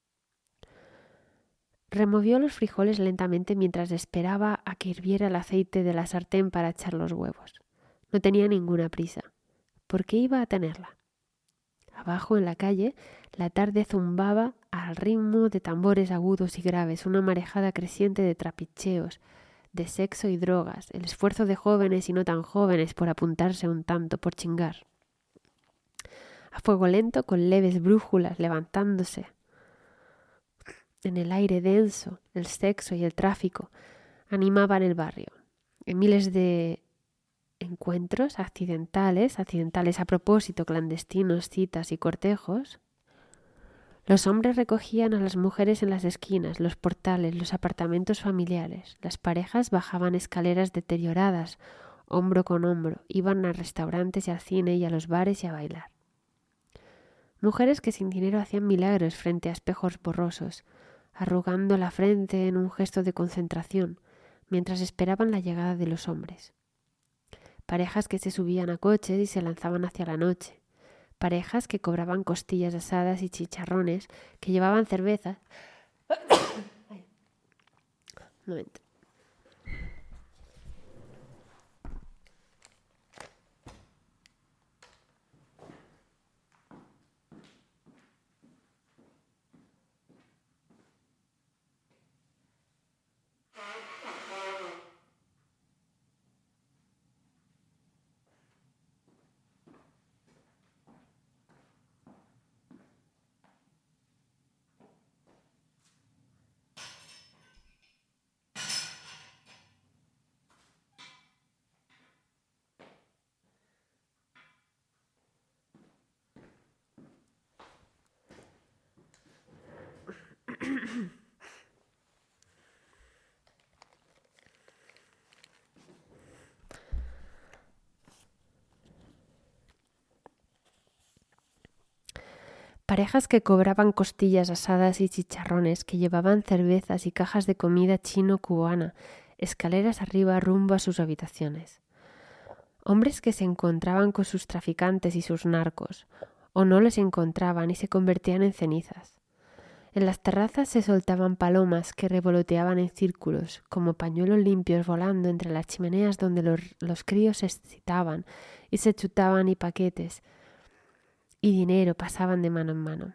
Removió los frijoles lentamente mientras esperaba a que hirviera el aceite de la sartén para echar los huevos. No tenía ninguna prisa. ¿Por qué iba a tenerla? Abajo, en la calle, la tarde zumbaba al ritmo de tambores agudos y graves, una marejada creciente de trapicheos, de sexo y drogas, el esfuerzo de jóvenes y no tan jóvenes por apuntarse un tanto, por chingar. A fuego lento, con leves brújulas levantándose en el aire denso, el sexo y el tráfico animaban el barrio. En miles de encuentros accidentales, accidentales a propósito, clandestinos, citas y cortejos, los hombres recogían a las mujeres en las esquinas, los portales, los apartamentos familiares. Las parejas bajaban escaleras deterioradas, hombro con hombro, iban a restaurantes y al cine y a los bares y a bailar. Mujeres que sin dinero hacían milagros frente a espejos borrosos, arrugando la frente en un gesto de concentración, mientras esperaban la llegada de los hombres. Parejas que se subían a coches y se lanzaban hacia la noche. Parejas que cobraban costillas asadas y chicharrones, que llevaban cervezas. Un momento. Parejas que cobraban costillas asadas y chicharrones, que llevaban cervezas y cajas de comida chino-cubana, escaleras arriba rumbo a sus habitaciones. Hombres que se encontraban con sus traficantes y sus narcos, o no los encontraban y se convertían en cenizas. En las terrazas se soltaban palomas que revoloteaban en círculos, como pañuelos limpios volando entre las chimeneas donde los, los críos se excitaban y se chutaban y paquetes y dinero pasaban de mano en mano.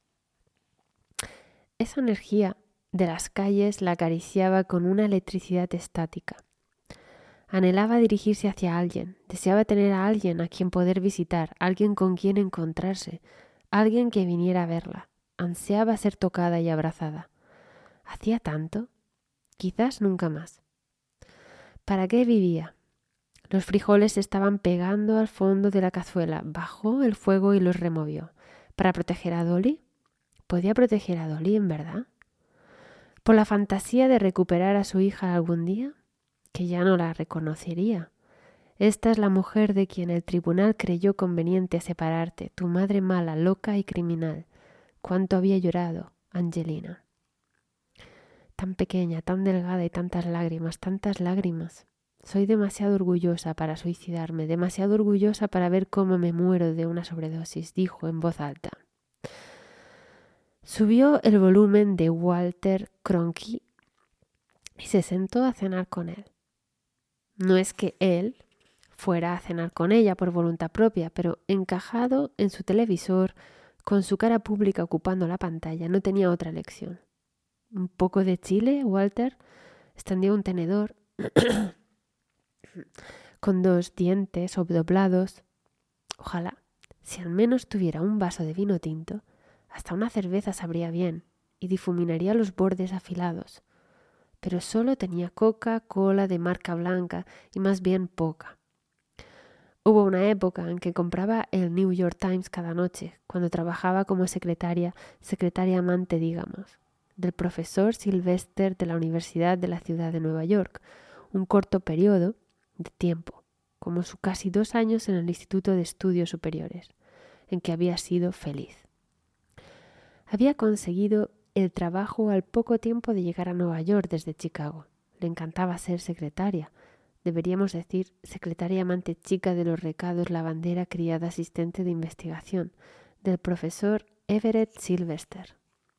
Esa energía de las calles la acariciaba con una electricidad estática. Anhelaba dirigirse hacia alguien, deseaba tener a alguien a quien poder visitar, alguien con quien encontrarse, alguien que viniera a verla. Ansiaba ser tocada y abrazada. ¿Hacía tanto? Quizás nunca más. ¿Para qué vivía? Los frijoles se estaban pegando al fondo de la cazuela. Bajó el fuego y los removió. ¿Para proteger a Dolly? ¿Podía proteger a Dolly en verdad? ¿Por la fantasía de recuperar a su hija algún día? Que ya no la reconocería. Esta es la mujer de quien el tribunal creyó conveniente separarte, tu madre mala, loca y criminal. Cuánto había llorado, Angelina. Tan pequeña, tan delgada y tantas lágrimas, tantas lágrimas. Soy demasiado orgullosa para suicidarme, demasiado orgullosa para ver cómo me muero de una sobredosis, dijo en voz alta. Subió el volumen de Walter Cronkite y se sentó a cenar con él. No es que él fuera a cenar con ella por voluntad propia, pero encajado en su televisor, con su cara pública ocupando la pantalla, no tenía otra elección. Un poco de chile, Walter extendió un tenedor con dos dientes doblados. Ojalá, si al menos tuviera un vaso de vino tinto, hasta una cerveza sabría bien y difuminaría los bordes afilados. Pero solo tenía Coca-Cola de marca blanca y más bien poca. Hubo una época en que compraba el New York Times cada noche, cuando trabajaba como secretaria, secretaria amante, digamos, del profesor Sylvester de la Universidad de la Ciudad de Nueva York, un corto periodo de tiempo, como sus casi dos años en el Instituto de Estudios Superiores, en que había sido feliz. Había conseguido el trabajo al poco tiempo de llegar a Nueva York desde Chicago. Le encantaba ser secretaria, deberíamos decir secretaria amante chica de los recados, lavandera, criada, asistente de investigación, del profesor Everett Sylvester.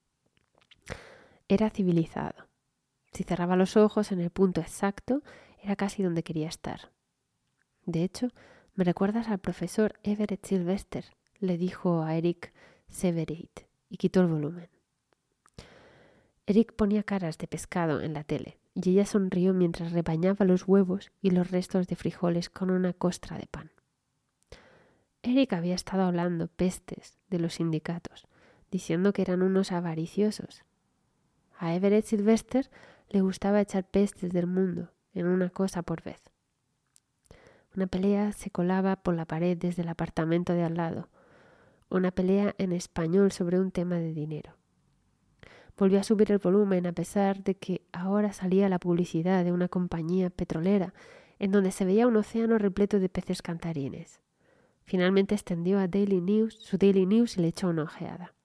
Era civilizado. Si cerraba los ojos en el punto exacto, era casi donde quería estar. De hecho, me recuerdas al profesor Everett Sylvester, le dijo a Eric Severate, y quitó el volumen. Eric ponía caras de pescado en la tele, y ella sonrió mientras rebañaba los huevos y los restos de frijoles con una costra de pan. Eric había estado hablando pestes de los sindicatos, diciendo que eran unos avariciosos. A Everett Sylvester le gustaba echar pestes del mundo, en una cosa por vez. Una pelea se colaba por la pared desde el apartamento de al lado, una pelea en español sobre un tema de dinero. Volvió a subir el volumen a pesar de que ahora salía la publicidad de una compañía petrolera en donde se veía un océano repleto de peces cantarines. Finalmente extendió a Daily News, su Daily News y le echó una ojeada.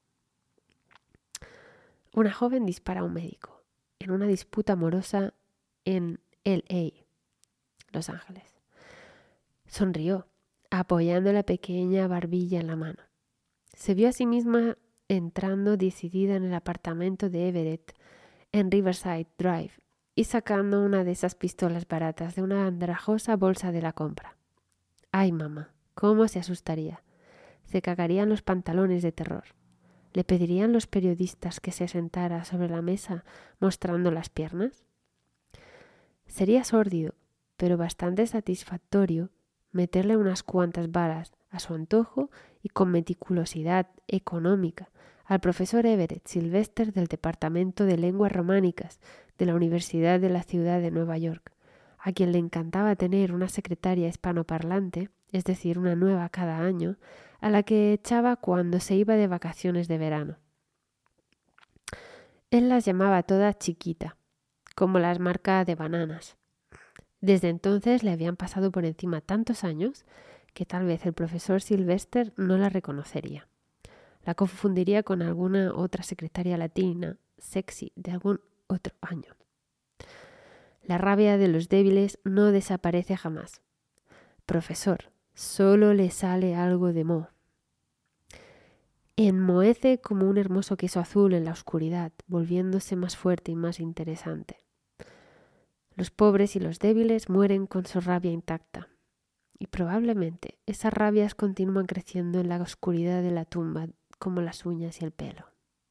Una joven dispara a un médico en una disputa amorosa en L A, Los Ángeles. Sonrió, apoyando la pequeña barbilla en la mano. Se vio a sí misma entrando decidida en el apartamento de Everett en Riverside Drive y sacando una de esas pistolas baratas de una andrajosa bolsa de la compra. ¡Ay, mamá! ¿Cómo se asustaría? Se cagarían los pantalones de terror. ¿Le pedirían los periodistas que se sentara sobre la mesa mostrando las piernas? Sería sórdido, pero bastante satisfactorio meterle unas cuantas balas a su antojo y con meticulosidad económica al profesor Everett Sylvester del Departamento de Lenguas Románicas de la Universidad de la Ciudad de Nueva York, a quien le encantaba tener una secretaria hispanoparlante, es decir, una nueva cada año, a la que echaba cuando se iba de vacaciones de verano. Él las llamaba todas chiquita, como las marcas de bananas. Desde entonces le habían pasado por encima tantos años que tal vez el profesor Sylvester no la reconocería. La confundiría con alguna otra secretaria latina, sexy, de algún otro año. La rabia de los débiles no desaparece jamás. Profesor, solo le sale algo de moho. Enmohece como un hermoso queso azul en la oscuridad, volviéndose más fuerte y más interesante. Los pobres y los débiles mueren con su rabia intacta. Y probablemente esas rabias continúan creciendo en la oscuridad de la tumba, como las uñas y el pelo.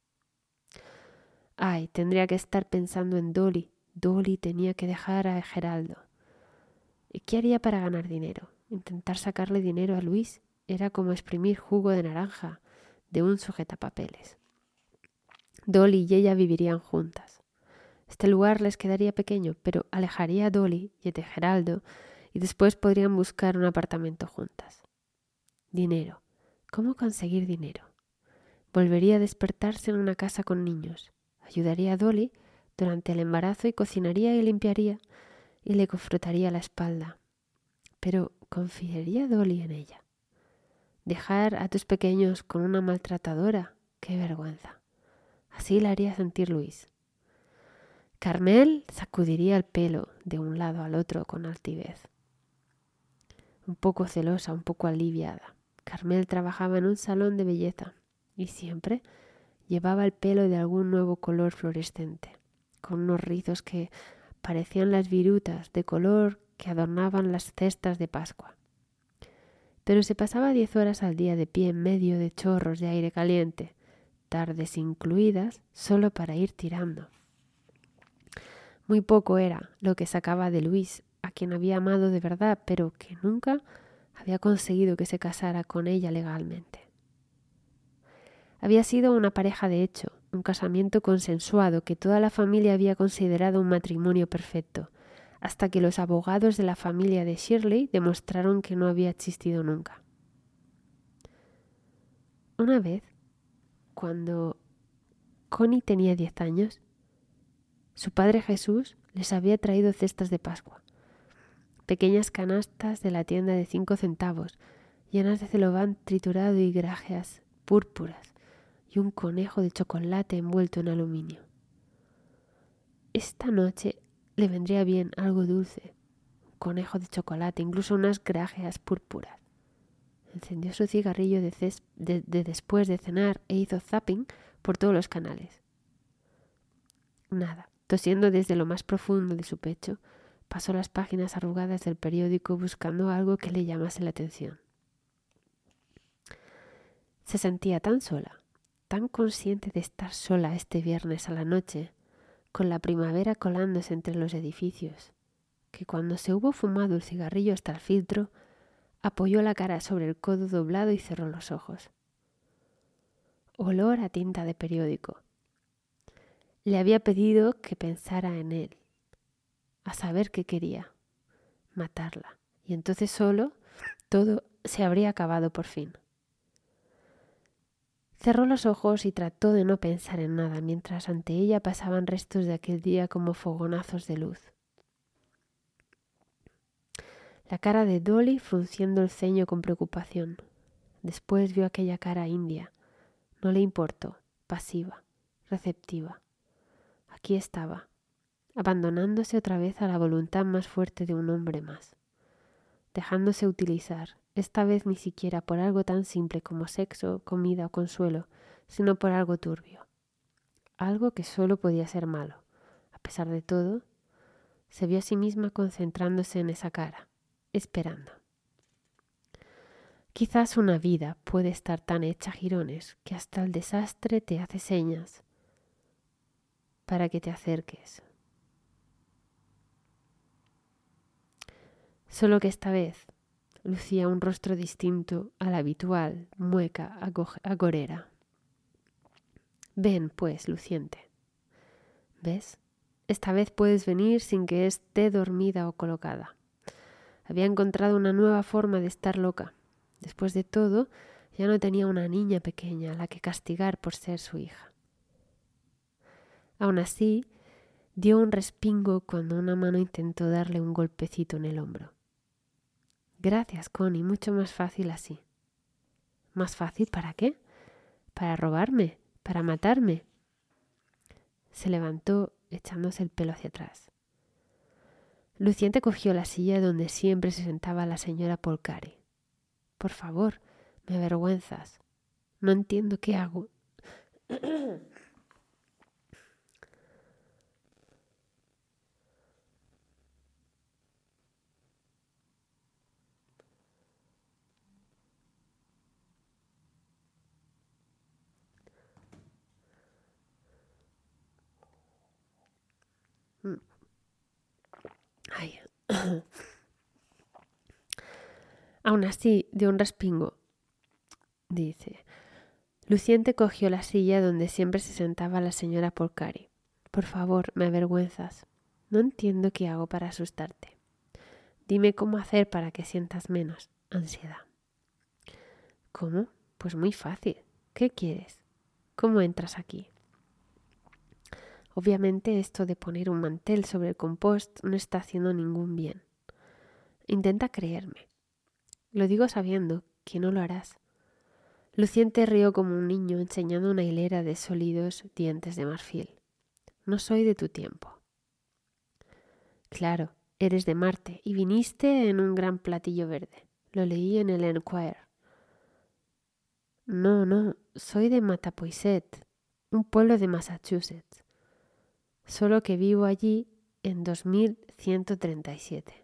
Ay, tendría que estar pensando en Dolly. Dolly tenía que dejar a Geraldo. ¿Y qué haría para ganar dinero? Intentar sacarle dinero a Luis era como exprimir jugo de naranja de un sujetapapeles. Dolly y ella vivirían juntas. Este lugar les quedaría pequeño, pero alejaría a Dolly y de Geraldo y después podrían buscar un apartamento juntas. Dinero. ¿Cómo conseguir dinero? Volvería a despertarse en una casa con niños. Ayudaría a Dolly durante el embarazo y cocinaría y limpiaría y le frotaría la espalda. Pero, ¿Confiaría Dolly en ella? Dejar a tus pequeños con una maltratadora, qué vergüenza. Así la haría sentir Luis. Carmel sacudiría el pelo de un lado al otro con altivez. Un poco celosa, un poco aliviada. Carmel trabajaba en un salón de belleza y siempre llevaba el pelo de algún nuevo color fluorescente, con unos rizos que parecían las virutas de color que adornaban las cestas de Pascua. Pero se pasaba diez horas al día de pie en medio de chorros de aire caliente, tardes incluidas, solo para ir tirando. Muy poco era lo que sacaba de Luis, a quien había amado de verdad, pero que nunca había conseguido que se casara con ella legalmente. Había sido una pareja de hecho, un casamiento consensuado que toda la familia había considerado un matrimonio perfecto, hasta que los abogados de la familia de Shirley demostraron que no había existido nunca. Una vez, cuando Connie tenía diez años, su padre Jesús les había traído cestas de Pascua, pequeñas canastas de la tienda de cinco centavos, llenas de celofán triturado y grajeas púrpuras, y un conejo de chocolate envuelto en aluminio. Esta noche le vendría bien algo dulce, un conejo de chocolate, incluso unas grajeas púrpuras. Encendió su cigarrillo de, ces- de, de después de cenar e hizo zapping por todos los canales. Nada, tosiendo desde lo más profundo de su pecho, pasó las páginas arrugadas del periódico buscando algo que le llamase la atención. Se sentía tan sola, tan consciente de estar sola este viernes a la noche, con la primavera colándose entre los edificios, que cuando se hubo fumado el cigarrillo hasta el filtro, apoyó la cara sobre el codo doblado y cerró los ojos. Olor a tinta de periódico. Le había pedido que pensara en él, a saber qué quería, matarla, y entonces solo todo se habría acabado por fin. Cerró los ojos y trató de no pensar en nada, mientras ante ella pasaban restos de aquel día como fogonazos de luz. La cara de Dolly frunciendo el ceño con preocupación. Después vio aquella cara india. No le importó, pasiva, receptiva. Aquí estaba, abandonándose otra vez a la voluntad más fuerte de un hombre más, dejándose utilizar, esta vez ni siquiera por algo tan simple como sexo, comida o consuelo, sino por algo turbio, algo que solo podía ser malo. A pesar de todo, se vio a sí misma concentrándose en esa cara, esperando. Quizás una vida puede estar tan hecha jirones que hasta el desastre te hace señas para que te acerques. Solo que esta vez lucía un rostro distinto al habitual, mueca agorera. Ven, pues, luciente. ¿Ves? Esta vez puedes venir sin que esté dormida o colocada. Había encontrado una nueva forma de estar loca. Después de todo, ya no tenía una niña pequeña a la que castigar por ser su hija. Aún así, dio un respingo cuando una mano intentó darle un golpecito en el hombro. Gracias, Connie, mucho más fácil así. ¿Más fácil para qué? Para robarme, para matarme. Se levantó echándose el pelo hacia atrás. Luciente cogió la silla donde siempre se sentaba la señora Polcari. Por favor, me avergüenzas. No entiendo qué hago. Ay. Aún así, dio un respingo. Dice, Luciente cogió la silla donde siempre se sentaba la señora Polcari. Por favor, me avergüenzas. No entiendo qué hago para asustarte. Dime cómo hacer para que sientas menos ansiedad. ¿Cómo? Pues muy fácil. ¿Qué quieres? ¿Cómo entras aquí? Obviamente esto de poner un mantel sobre el compost no está haciendo ningún bien. Intenta creerme. Lo digo sabiendo que no lo harás. Luciente rió como un niño enseñando una hilera de sólidos dientes de marfil. No soy de tu tiempo. Claro, eres de Marte y viniste en un gran platillo verde. Lo leí en el Enquirer. No, no, soy de Mattapoisett, un pueblo de Massachusetts. Solo que vivo allí en dos mil ciento treinta y siete.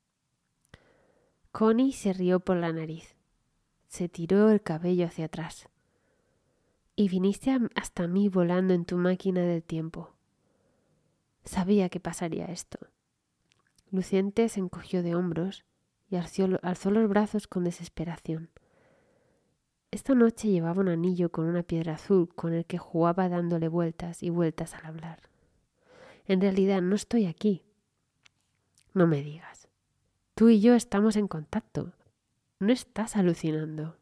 Connie se rió por la nariz. Se tiró el cabello hacia atrás. Y viniste hasta mí volando en tu máquina del tiempo. Sabía que pasaría esto. Luciente se encogió de hombros y alzó, alzó los brazos con desesperación. Esta noche llevaba un anillo con una piedra azul con el que jugaba dándole vueltas y vueltas al hablar. En realidad no estoy aquí. No me digas. Tú y yo estamos en contacto. No estás alucinando.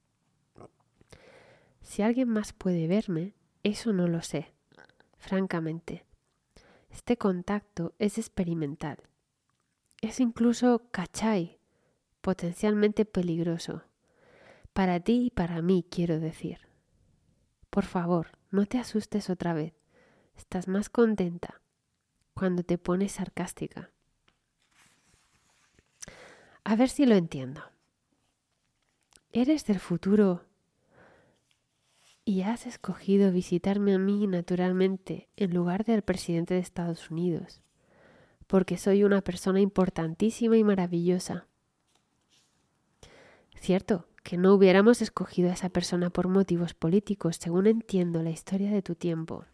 Si alguien más puede verme, eso no lo sé. Francamente, este contacto es experimental. Es incluso cachai, potencialmente peligroso. Para ti y para mí, quiero decir. Por favor, no te asustes otra vez. Estás más contenta cuando te pones sarcástica. A ver si lo entiendo. Eres del futuro y has escogido visitarme a mí naturalmente en lugar del presidente de Estados Unidos, porque soy una persona importantísima y maravillosa. Cierto que no hubiéramos escogido a esa persona por motivos políticos, según entiendo la historia de tu tiempo.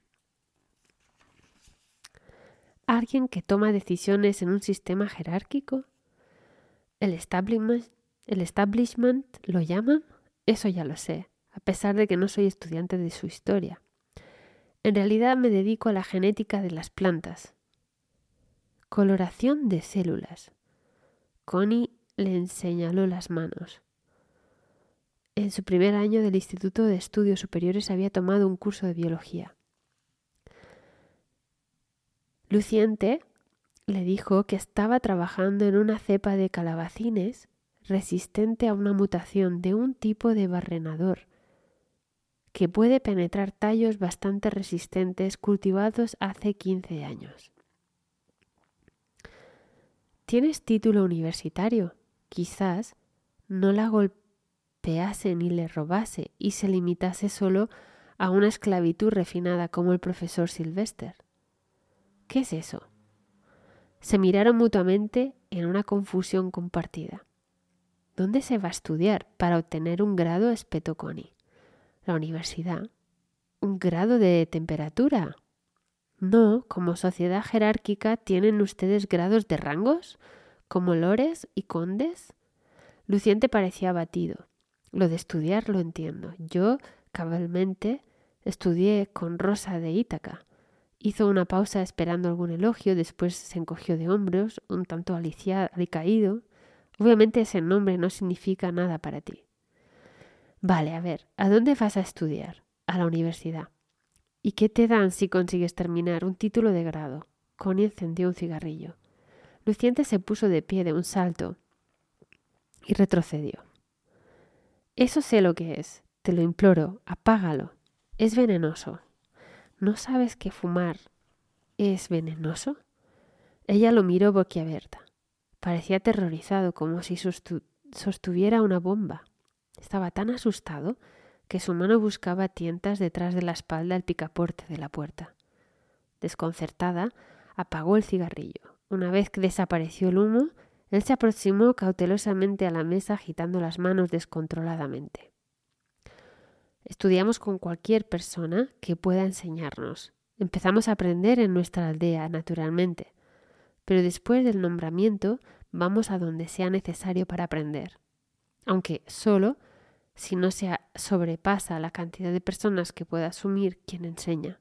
¿Alguien que toma decisiones en un sistema jerárquico? ¿El establishment, el establishment lo llaman? Eso ya lo sé, a pesar de que no soy estudiante de su historia. En realidad me dedico a la genética de las plantas. Coloración de células. Connie le señaló las manos. En su primer año del Instituto de Estudios Superiores había tomado un curso de biología. Luciente le dijo que estaba trabajando en una cepa de calabacines resistente a una mutación de un tipo de barrenador que puede penetrar tallos bastante resistentes cultivados hace quince años. ¿Tienes título universitario? Quizás no la golpease ni le robase y se limitase solo a una esclavitud refinada como el profesor Sylvester. ¿Qué es eso? Se miraron mutuamente en una confusión compartida. ¿Dónde se va a estudiar para obtener un grado? Espetó Connie. La universidad. ¿Un grado de temperatura? No, como sociedad jerárquica tienen ustedes grados de rangos, como lores y condes. Luciente parecía abatido. Lo de estudiar lo entiendo. Yo, cabalmente, estudié con Rosa de Ítaca. Hizo una pausa esperando algún elogio, después se encogió de hombros, un tanto alicaído. Obviamente ese nombre no significa nada para ti. Vale, a ver, ¿a dónde vas a estudiar? A la universidad. ¿Y qué te dan si consigues terminar un título de grado? Connie encendió un cigarrillo. Luciente se puso de pie de un salto y retrocedió. Eso sé lo que es. Te lo imploro, apágalo. Es venenoso. ¿No sabes que fumar es venenoso? Ella lo miró boquiabierta. Parecía aterrorizado, como si sostu- sostuviera una bomba. Estaba tan asustado que su mano buscaba a tientas detrás de la espalda el picaporte de la puerta. Desconcertada, apagó el cigarrillo. Una vez que desapareció el humo, él se aproximó cautelosamente a la mesa agitando las manos descontroladamente. Estudiamos con cualquier persona que pueda enseñarnos. Empezamos a aprender en nuestra aldea, naturalmente, pero después del nombramiento vamos a donde sea necesario para aprender, aunque solo si no se sobrepasa la cantidad de personas que pueda asumir quien enseña.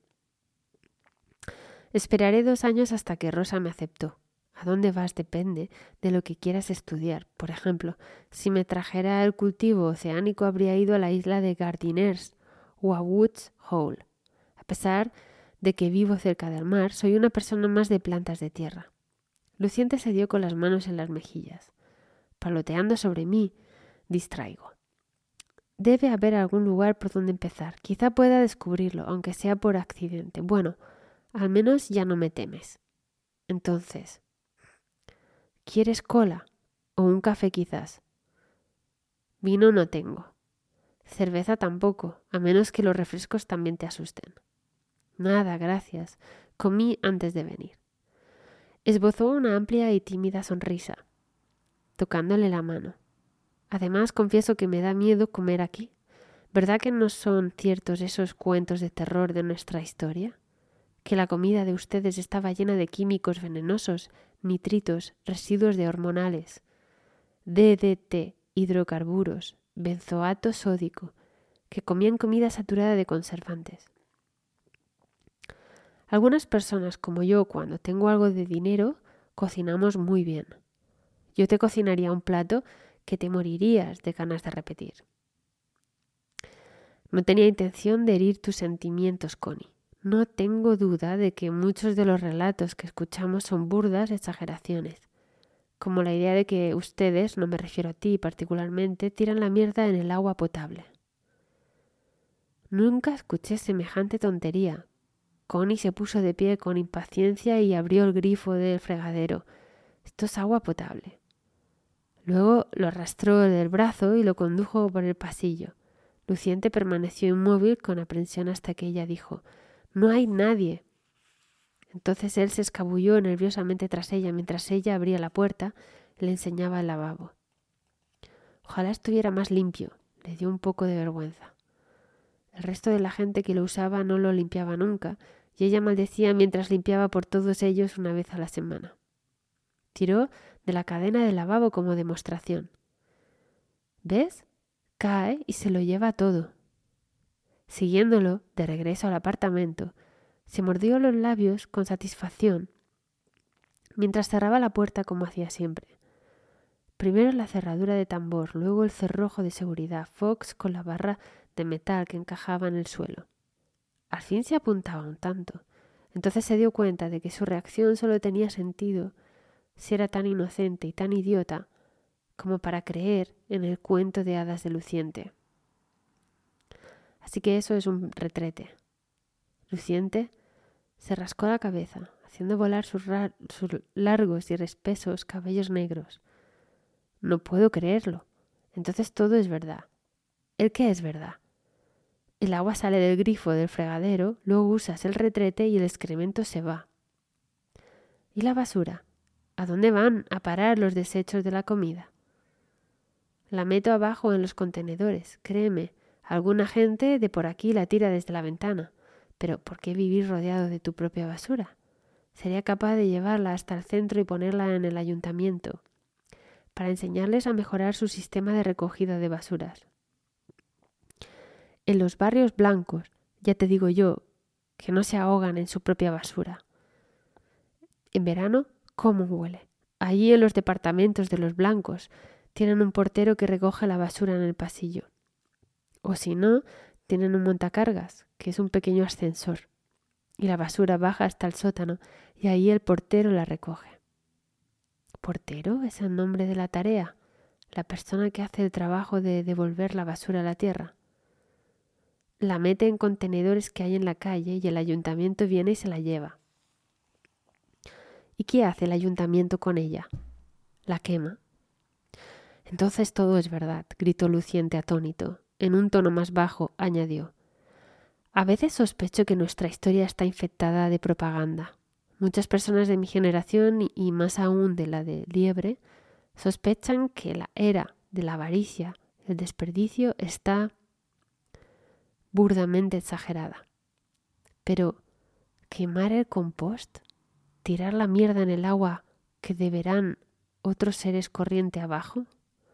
Esperaré dos años hasta que Rosa me aceptó. A dónde vas depende de lo que quieras estudiar. Por ejemplo, si me trajera el cultivo oceánico habría ido a la isla de Gardiners o a Woods Hole. A pesar de que vivo cerca del mar, soy una persona más de plantas de tierra. Luciente se dio con las manos en las mejillas. parloteando sobre mí, distraigo. Debe haber algún lugar por donde empezar. Quizá pueda descubrirlo, aunque sea por accidente. Bueno, al menos ya no me temes. Entonces, ¿quieres cola? ¿O un café quizás? Vino no tengo. Cerveza tampoco, a menos que los refrescos también te asusten. Nada, gracias. Comí antes de venir. Esbozó una amplia y tímida sonrisa, tocándole la mano. Además, confieso que me da miedo comer aquí. ¿Verdad que no son ciertos esos cuentos de terror de nuestra historia? Que la comida de ustedes estaba llena de químicos venenosos, nitritos, residuos de hormonales, D D T, hidrocarburos, benzoato sódico, que comían comida saturada de conservantes. Algunas personas como yo, cuando tengo algo de dinero, cocinamos muy bien. Yo te cocinaría un plato que te morirías de ganas de repetir. No tenía intención de herir tus sentimientos, Connie. No tengo duda de que muchos de los relatos que escuchamos son burdas exageraciones, como la idea de que ustedes, no me refiero a ti particularmente, tiran la mierda en el agua potable. Nunca escuché semejante tontería. Connie se puso de pie con impaciencia y abrió el grifo del fregadero. Esto es agua potable. Luego lo arrastró del brazo y lo condujo por el pasillo. Luciente permaneció inmóvil con aprensión hasta que ella dijo: «No hay nadie». Entonces él se escabulló nerviosamente tras ella mientras ella abría la puerta y le enseñaba el lavabo. Ojalá estuviera más limpio. Le dio un poco de vergüenza. El resto de la gente que lo usaba no lo limpiaba nunca, y ella maldecía mientras limpiaba por todos ellos una vez a la semana. Tiró de la cadena del lavabo como demostración. ¿Ves? Cae y se lo lleva todo. Siguiéndolo, de regreso al apartamento, se mordió los labios con satisfacción mientras cerraba la puerta como hacía siempre. Primero la cerradura de tambor, luego el cerrojo de seguridad Fox con la barra de metal que encajaba en el suelo. Al fin se apuntaba un tanto. Entonces se dio cuenta de que su reacción solo tenía sentido si era tan inocente y tan idiota como para creer en el cuento de hadas de Luciente. Así que eso es un retrete. Luciente se rascó la cabeza, haciendo volar sus, ra- sus largos y espesos cabellos negros. No puedo creerlo. Entonces todo es verdad. ¿El qué es verdad? El agua sale del grifo del fregadero, luego usas el retrete y el excremento se va. ¿Y la basura? ¿A dónde van a parar los desechos de la comida? La meto abajo en los contenedores, créeme. Alguna gente de por aquí la tira desde la ventana. Pero ¿por qué vivir rodeado de tu propia basura? Sería capaz de llevarla hasta el centro y ponerla en el ayuntamiento, para enseñarles a mejorar su sistema de recogida de basuras. En los barrios blancos, ya te digo yo, que no se ahogan en su propia basura. En verano, ¿cómo huele? Allí en los departamentos de los blancos tienen un portero que recoge la basura en el pasillo. O si no, tienen un montacargas, que es un pequeño ascensor, y la basura baja hasta el sótano y ahí el portero la recoge. ¿Portero es el nombre de la tarea? La persona que hace el trabajo de devolver la basura a la tierra. La mete en contenedores que hay en la calle y el ayuntamiento viene y se la lleva. ¿Y qué hace el ayuntamiento con ella? La quema. Entonces todo es verdad, gritó Luciente atónito. En un tono más bajo añadió: a veces sospecho que nuestra historia está infectada de propaganda. Muchas personas de mi generación y más aún de la de Liebre sospechan que la era de la avaricia, el desperdicio, está burdamente exagerada. Pero, ¿quemar el compost? ¿Tirar la mierda en el agua que deberán otros seres corriente abajo?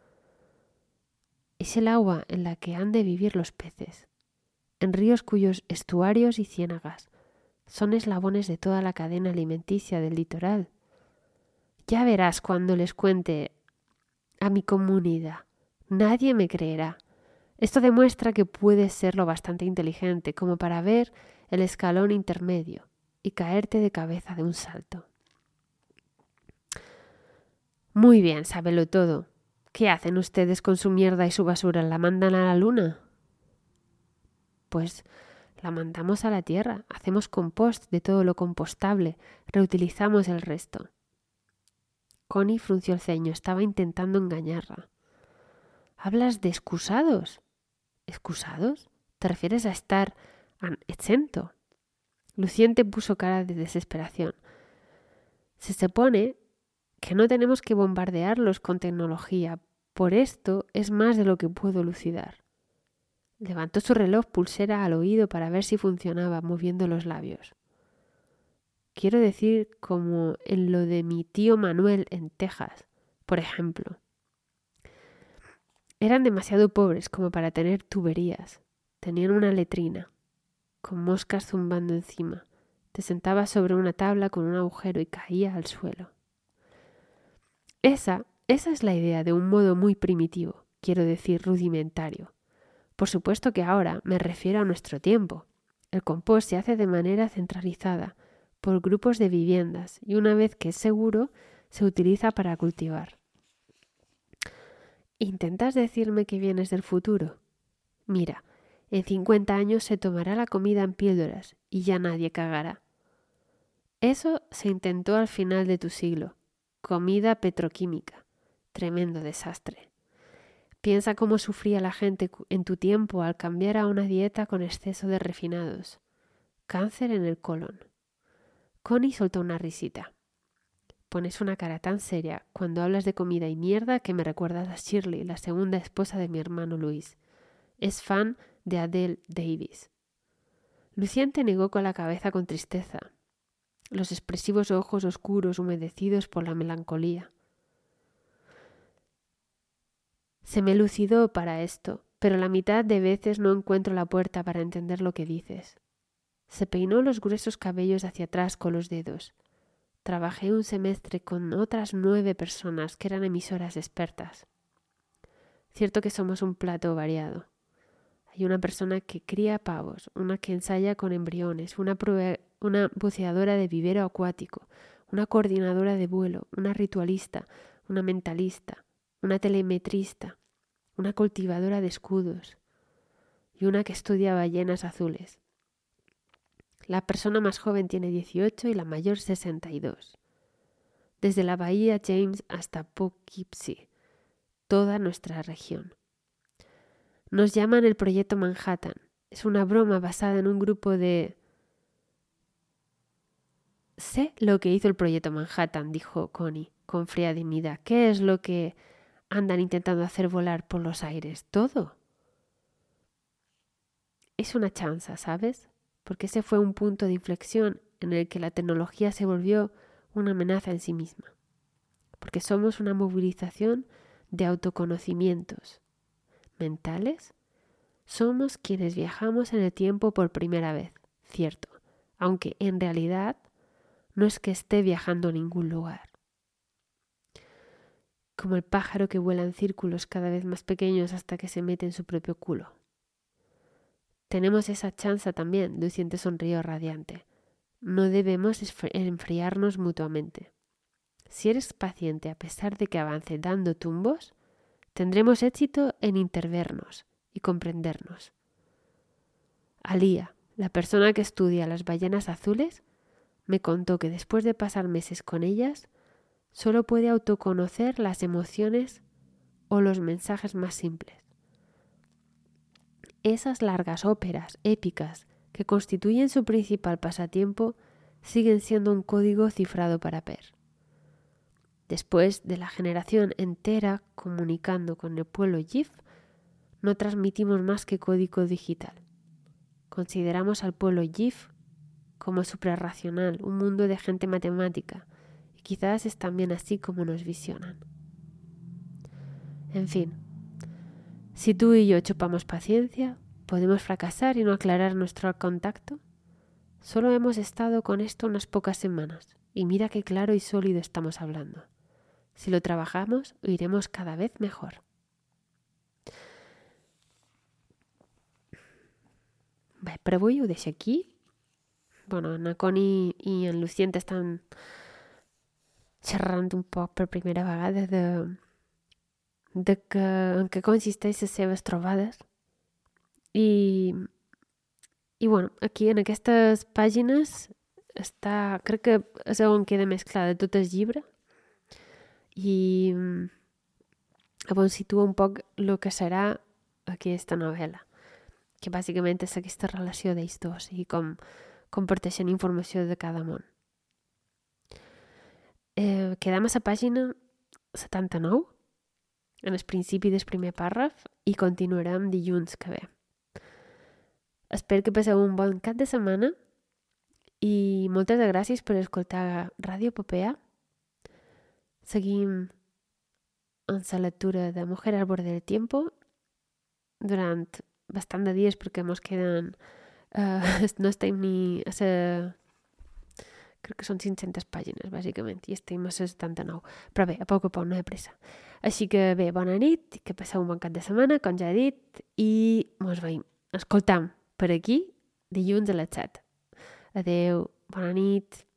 Es el agua en la que han de vivir los peces, en ríos cuyos estuarios y ciénagas son eslabones de toda la cadena alimenticia del litoral. Ya verás cuando les cuente a mi comunidad. Nadie me creerá. Esto demuestra que puedes ser lo bastante inteligente como para ver el escalón intermedio y caerte de cabeza de un salto. Muy bien, sábelo todo. ¿Qué hacen ustedes con su mierda y su basura? ¿La mandan a la luna? Pues la mandamos a la tierra, hacemos compost de todo lo compostable, reutilizamos el resto. Connie frunció el ceño, estaba intentando engañarla. ¿Hablas de excusados? ¿Excusados? ¿Te refieres a estar exento? Luciente puso cara de desesperación. Se supone que no tenemos que bombardearlos con tecnología. Por esto es más de lo que puedo elucidar. Levantó su reloj pulsera al oído para ver si funcionaba, moviendo los labios. Quiero decir, como en lo de mi tío Manuel en Texas, por ejemplo. Eran demasiado pobres como para tener tuberías. Tenían una letrina, con moscas zumbando encima. Te sentabas sobre una tabla con un agujero y caía al suelo. Esa, esa es la idea de un modo muy primitivo, quiero decir rudimentario. Por supuesto que ahora me refiero a nuestro tiempo. El compost se hace de manera centralizada, por grupos de viviendas, y una vez que es seguro, se utiliza para cultivar. ¿Intentas decirme que vienes del futuro? Mira, en cincuenta años se tomará la comida en píldoras y ya nadie cagará. Eso se intentó al final de tu siglo. Comida petroquímica. Tremendo desastre. Piensa cómo sufría la gente en tu tiempo al cambiar a una dieta con exceso de refinados. Cáncer en el colon. Connie soltó una risita. Pones una cara tan seria cuando hablas de comida y mierda que me recuerdas a Shirley, la segunda esposa de mi hermano Luis. Es fan de Adele Davis. Luciente negó con la cabeza con tristeza, los expresivos ojos oscuros humedecidos por la melancolía. Se me lucidó para esto, pero la mitad de veces no encuentro la puerta para entender lo que dices. Se peinó los gruesos cabellos hacia atrás con los dedos. Trabajé un semestre con otras nueve personas que eran emisoras expertas. Cierto que somos un plato variado. Hay una persona que cría pavos, una que ensaya con embriones, una, prove- una buceadora de vivero acuático, una coordinadora de vuelo, una ritualista, una mentalista, una telemetrista, una cultivadora de escudos y una que estudia ballenas azules. La persona más joven tiene dieciocho y la mayor sesenta y dos. Desde la bahía James hasta Poughkeepsie, toda nuestra región. Nos llaman el Proyecto Manhattan. Es una broma basada en un grupo de... Sé lo que hizo el Proyecto Manhattan, dijo Connie, con fría dignidad. ¿Qué es lo que andan intentando hacer volar por los aires? ¿Todo? Es una chanza, ¿sabes? Porque ese fue un punto de inflexión en el que la tecnología se volvió una amenaza en sí misma. Porque somos una movilización de autoconocimientos mentales. Somos quienes viajamos en el tiempo por primera vez, cierto, aunque en realidad no es que esté viajando a ningún lugar. Como el pájaro que vuela en círculos cada vez más pequeños hasta que se mete en su propio culo. Tenemos esa chanza también, Luciente sonrió radiante. No debemos enfriarnos mutuamente. Si eres paciente a pesar de que avance dando tumbos, tendremos éxito en intervernos y comprendernos. Alía, la persona que estudia las ballenas azules, me contó que después de pasar meses con ellas, solo puede autoconocer las emociones o los mensajes más simples. Esas largas óperas épicas que constituyen su principal pasatiempo siguen siendo un código cifrado para Per. Después de la generación entera comunicando con el pueblo Yif, no transmitimos más que código digital. Consideramos al pueblo Yif como suprarracional, un mundo de gente matemática, y quizás es también así como nos visionan. En fin, si tú y yo chupamos paciencia, podemos fracasar y no aclarar nuestro contacto. Solo hemos estado con esto unas pocas semanas, y mira qué claro y sólido estamos hablando. Si lo trabajamos, iremos cada vez mejor. Bé, per avui ho deixo aquí. Bueno, en Connie i en Luciente estan xerrant un poc per primera vegada de, de que, en què consisteix les seves trobades. I, i bueno, aquí en aquestes pàgines està, crec que és on queda més clar de tot el llibre i on situa un poc el que serà aquesta novel·la, que bàsicament és aquesta relació d'ells dos i com comparteixen informació de cada món. Eh, quedam a la pàgina setanta-nou, en el principi del primer pàrraf, i continuarem dilluns que ve. Espero que passeu un bon cap de setmana i moltes gràcies per escoltar Ràdio Popea. Seguim en la lectura de Mujer al borde del tiempo durant bastant de dies perquè mos queden... Uh, no estem ni a la... Crec que són cinc-centes pàgines, bàsicament, i estem a la setanta-nou. Però bé, a poc a poc, no hi ha pressa. Així que bé, bona nit, que passeu un bon cap de setmana, com ja he dit, i mos veiem, escoltam per aquí dilluns a les set. Adeu, bona nit.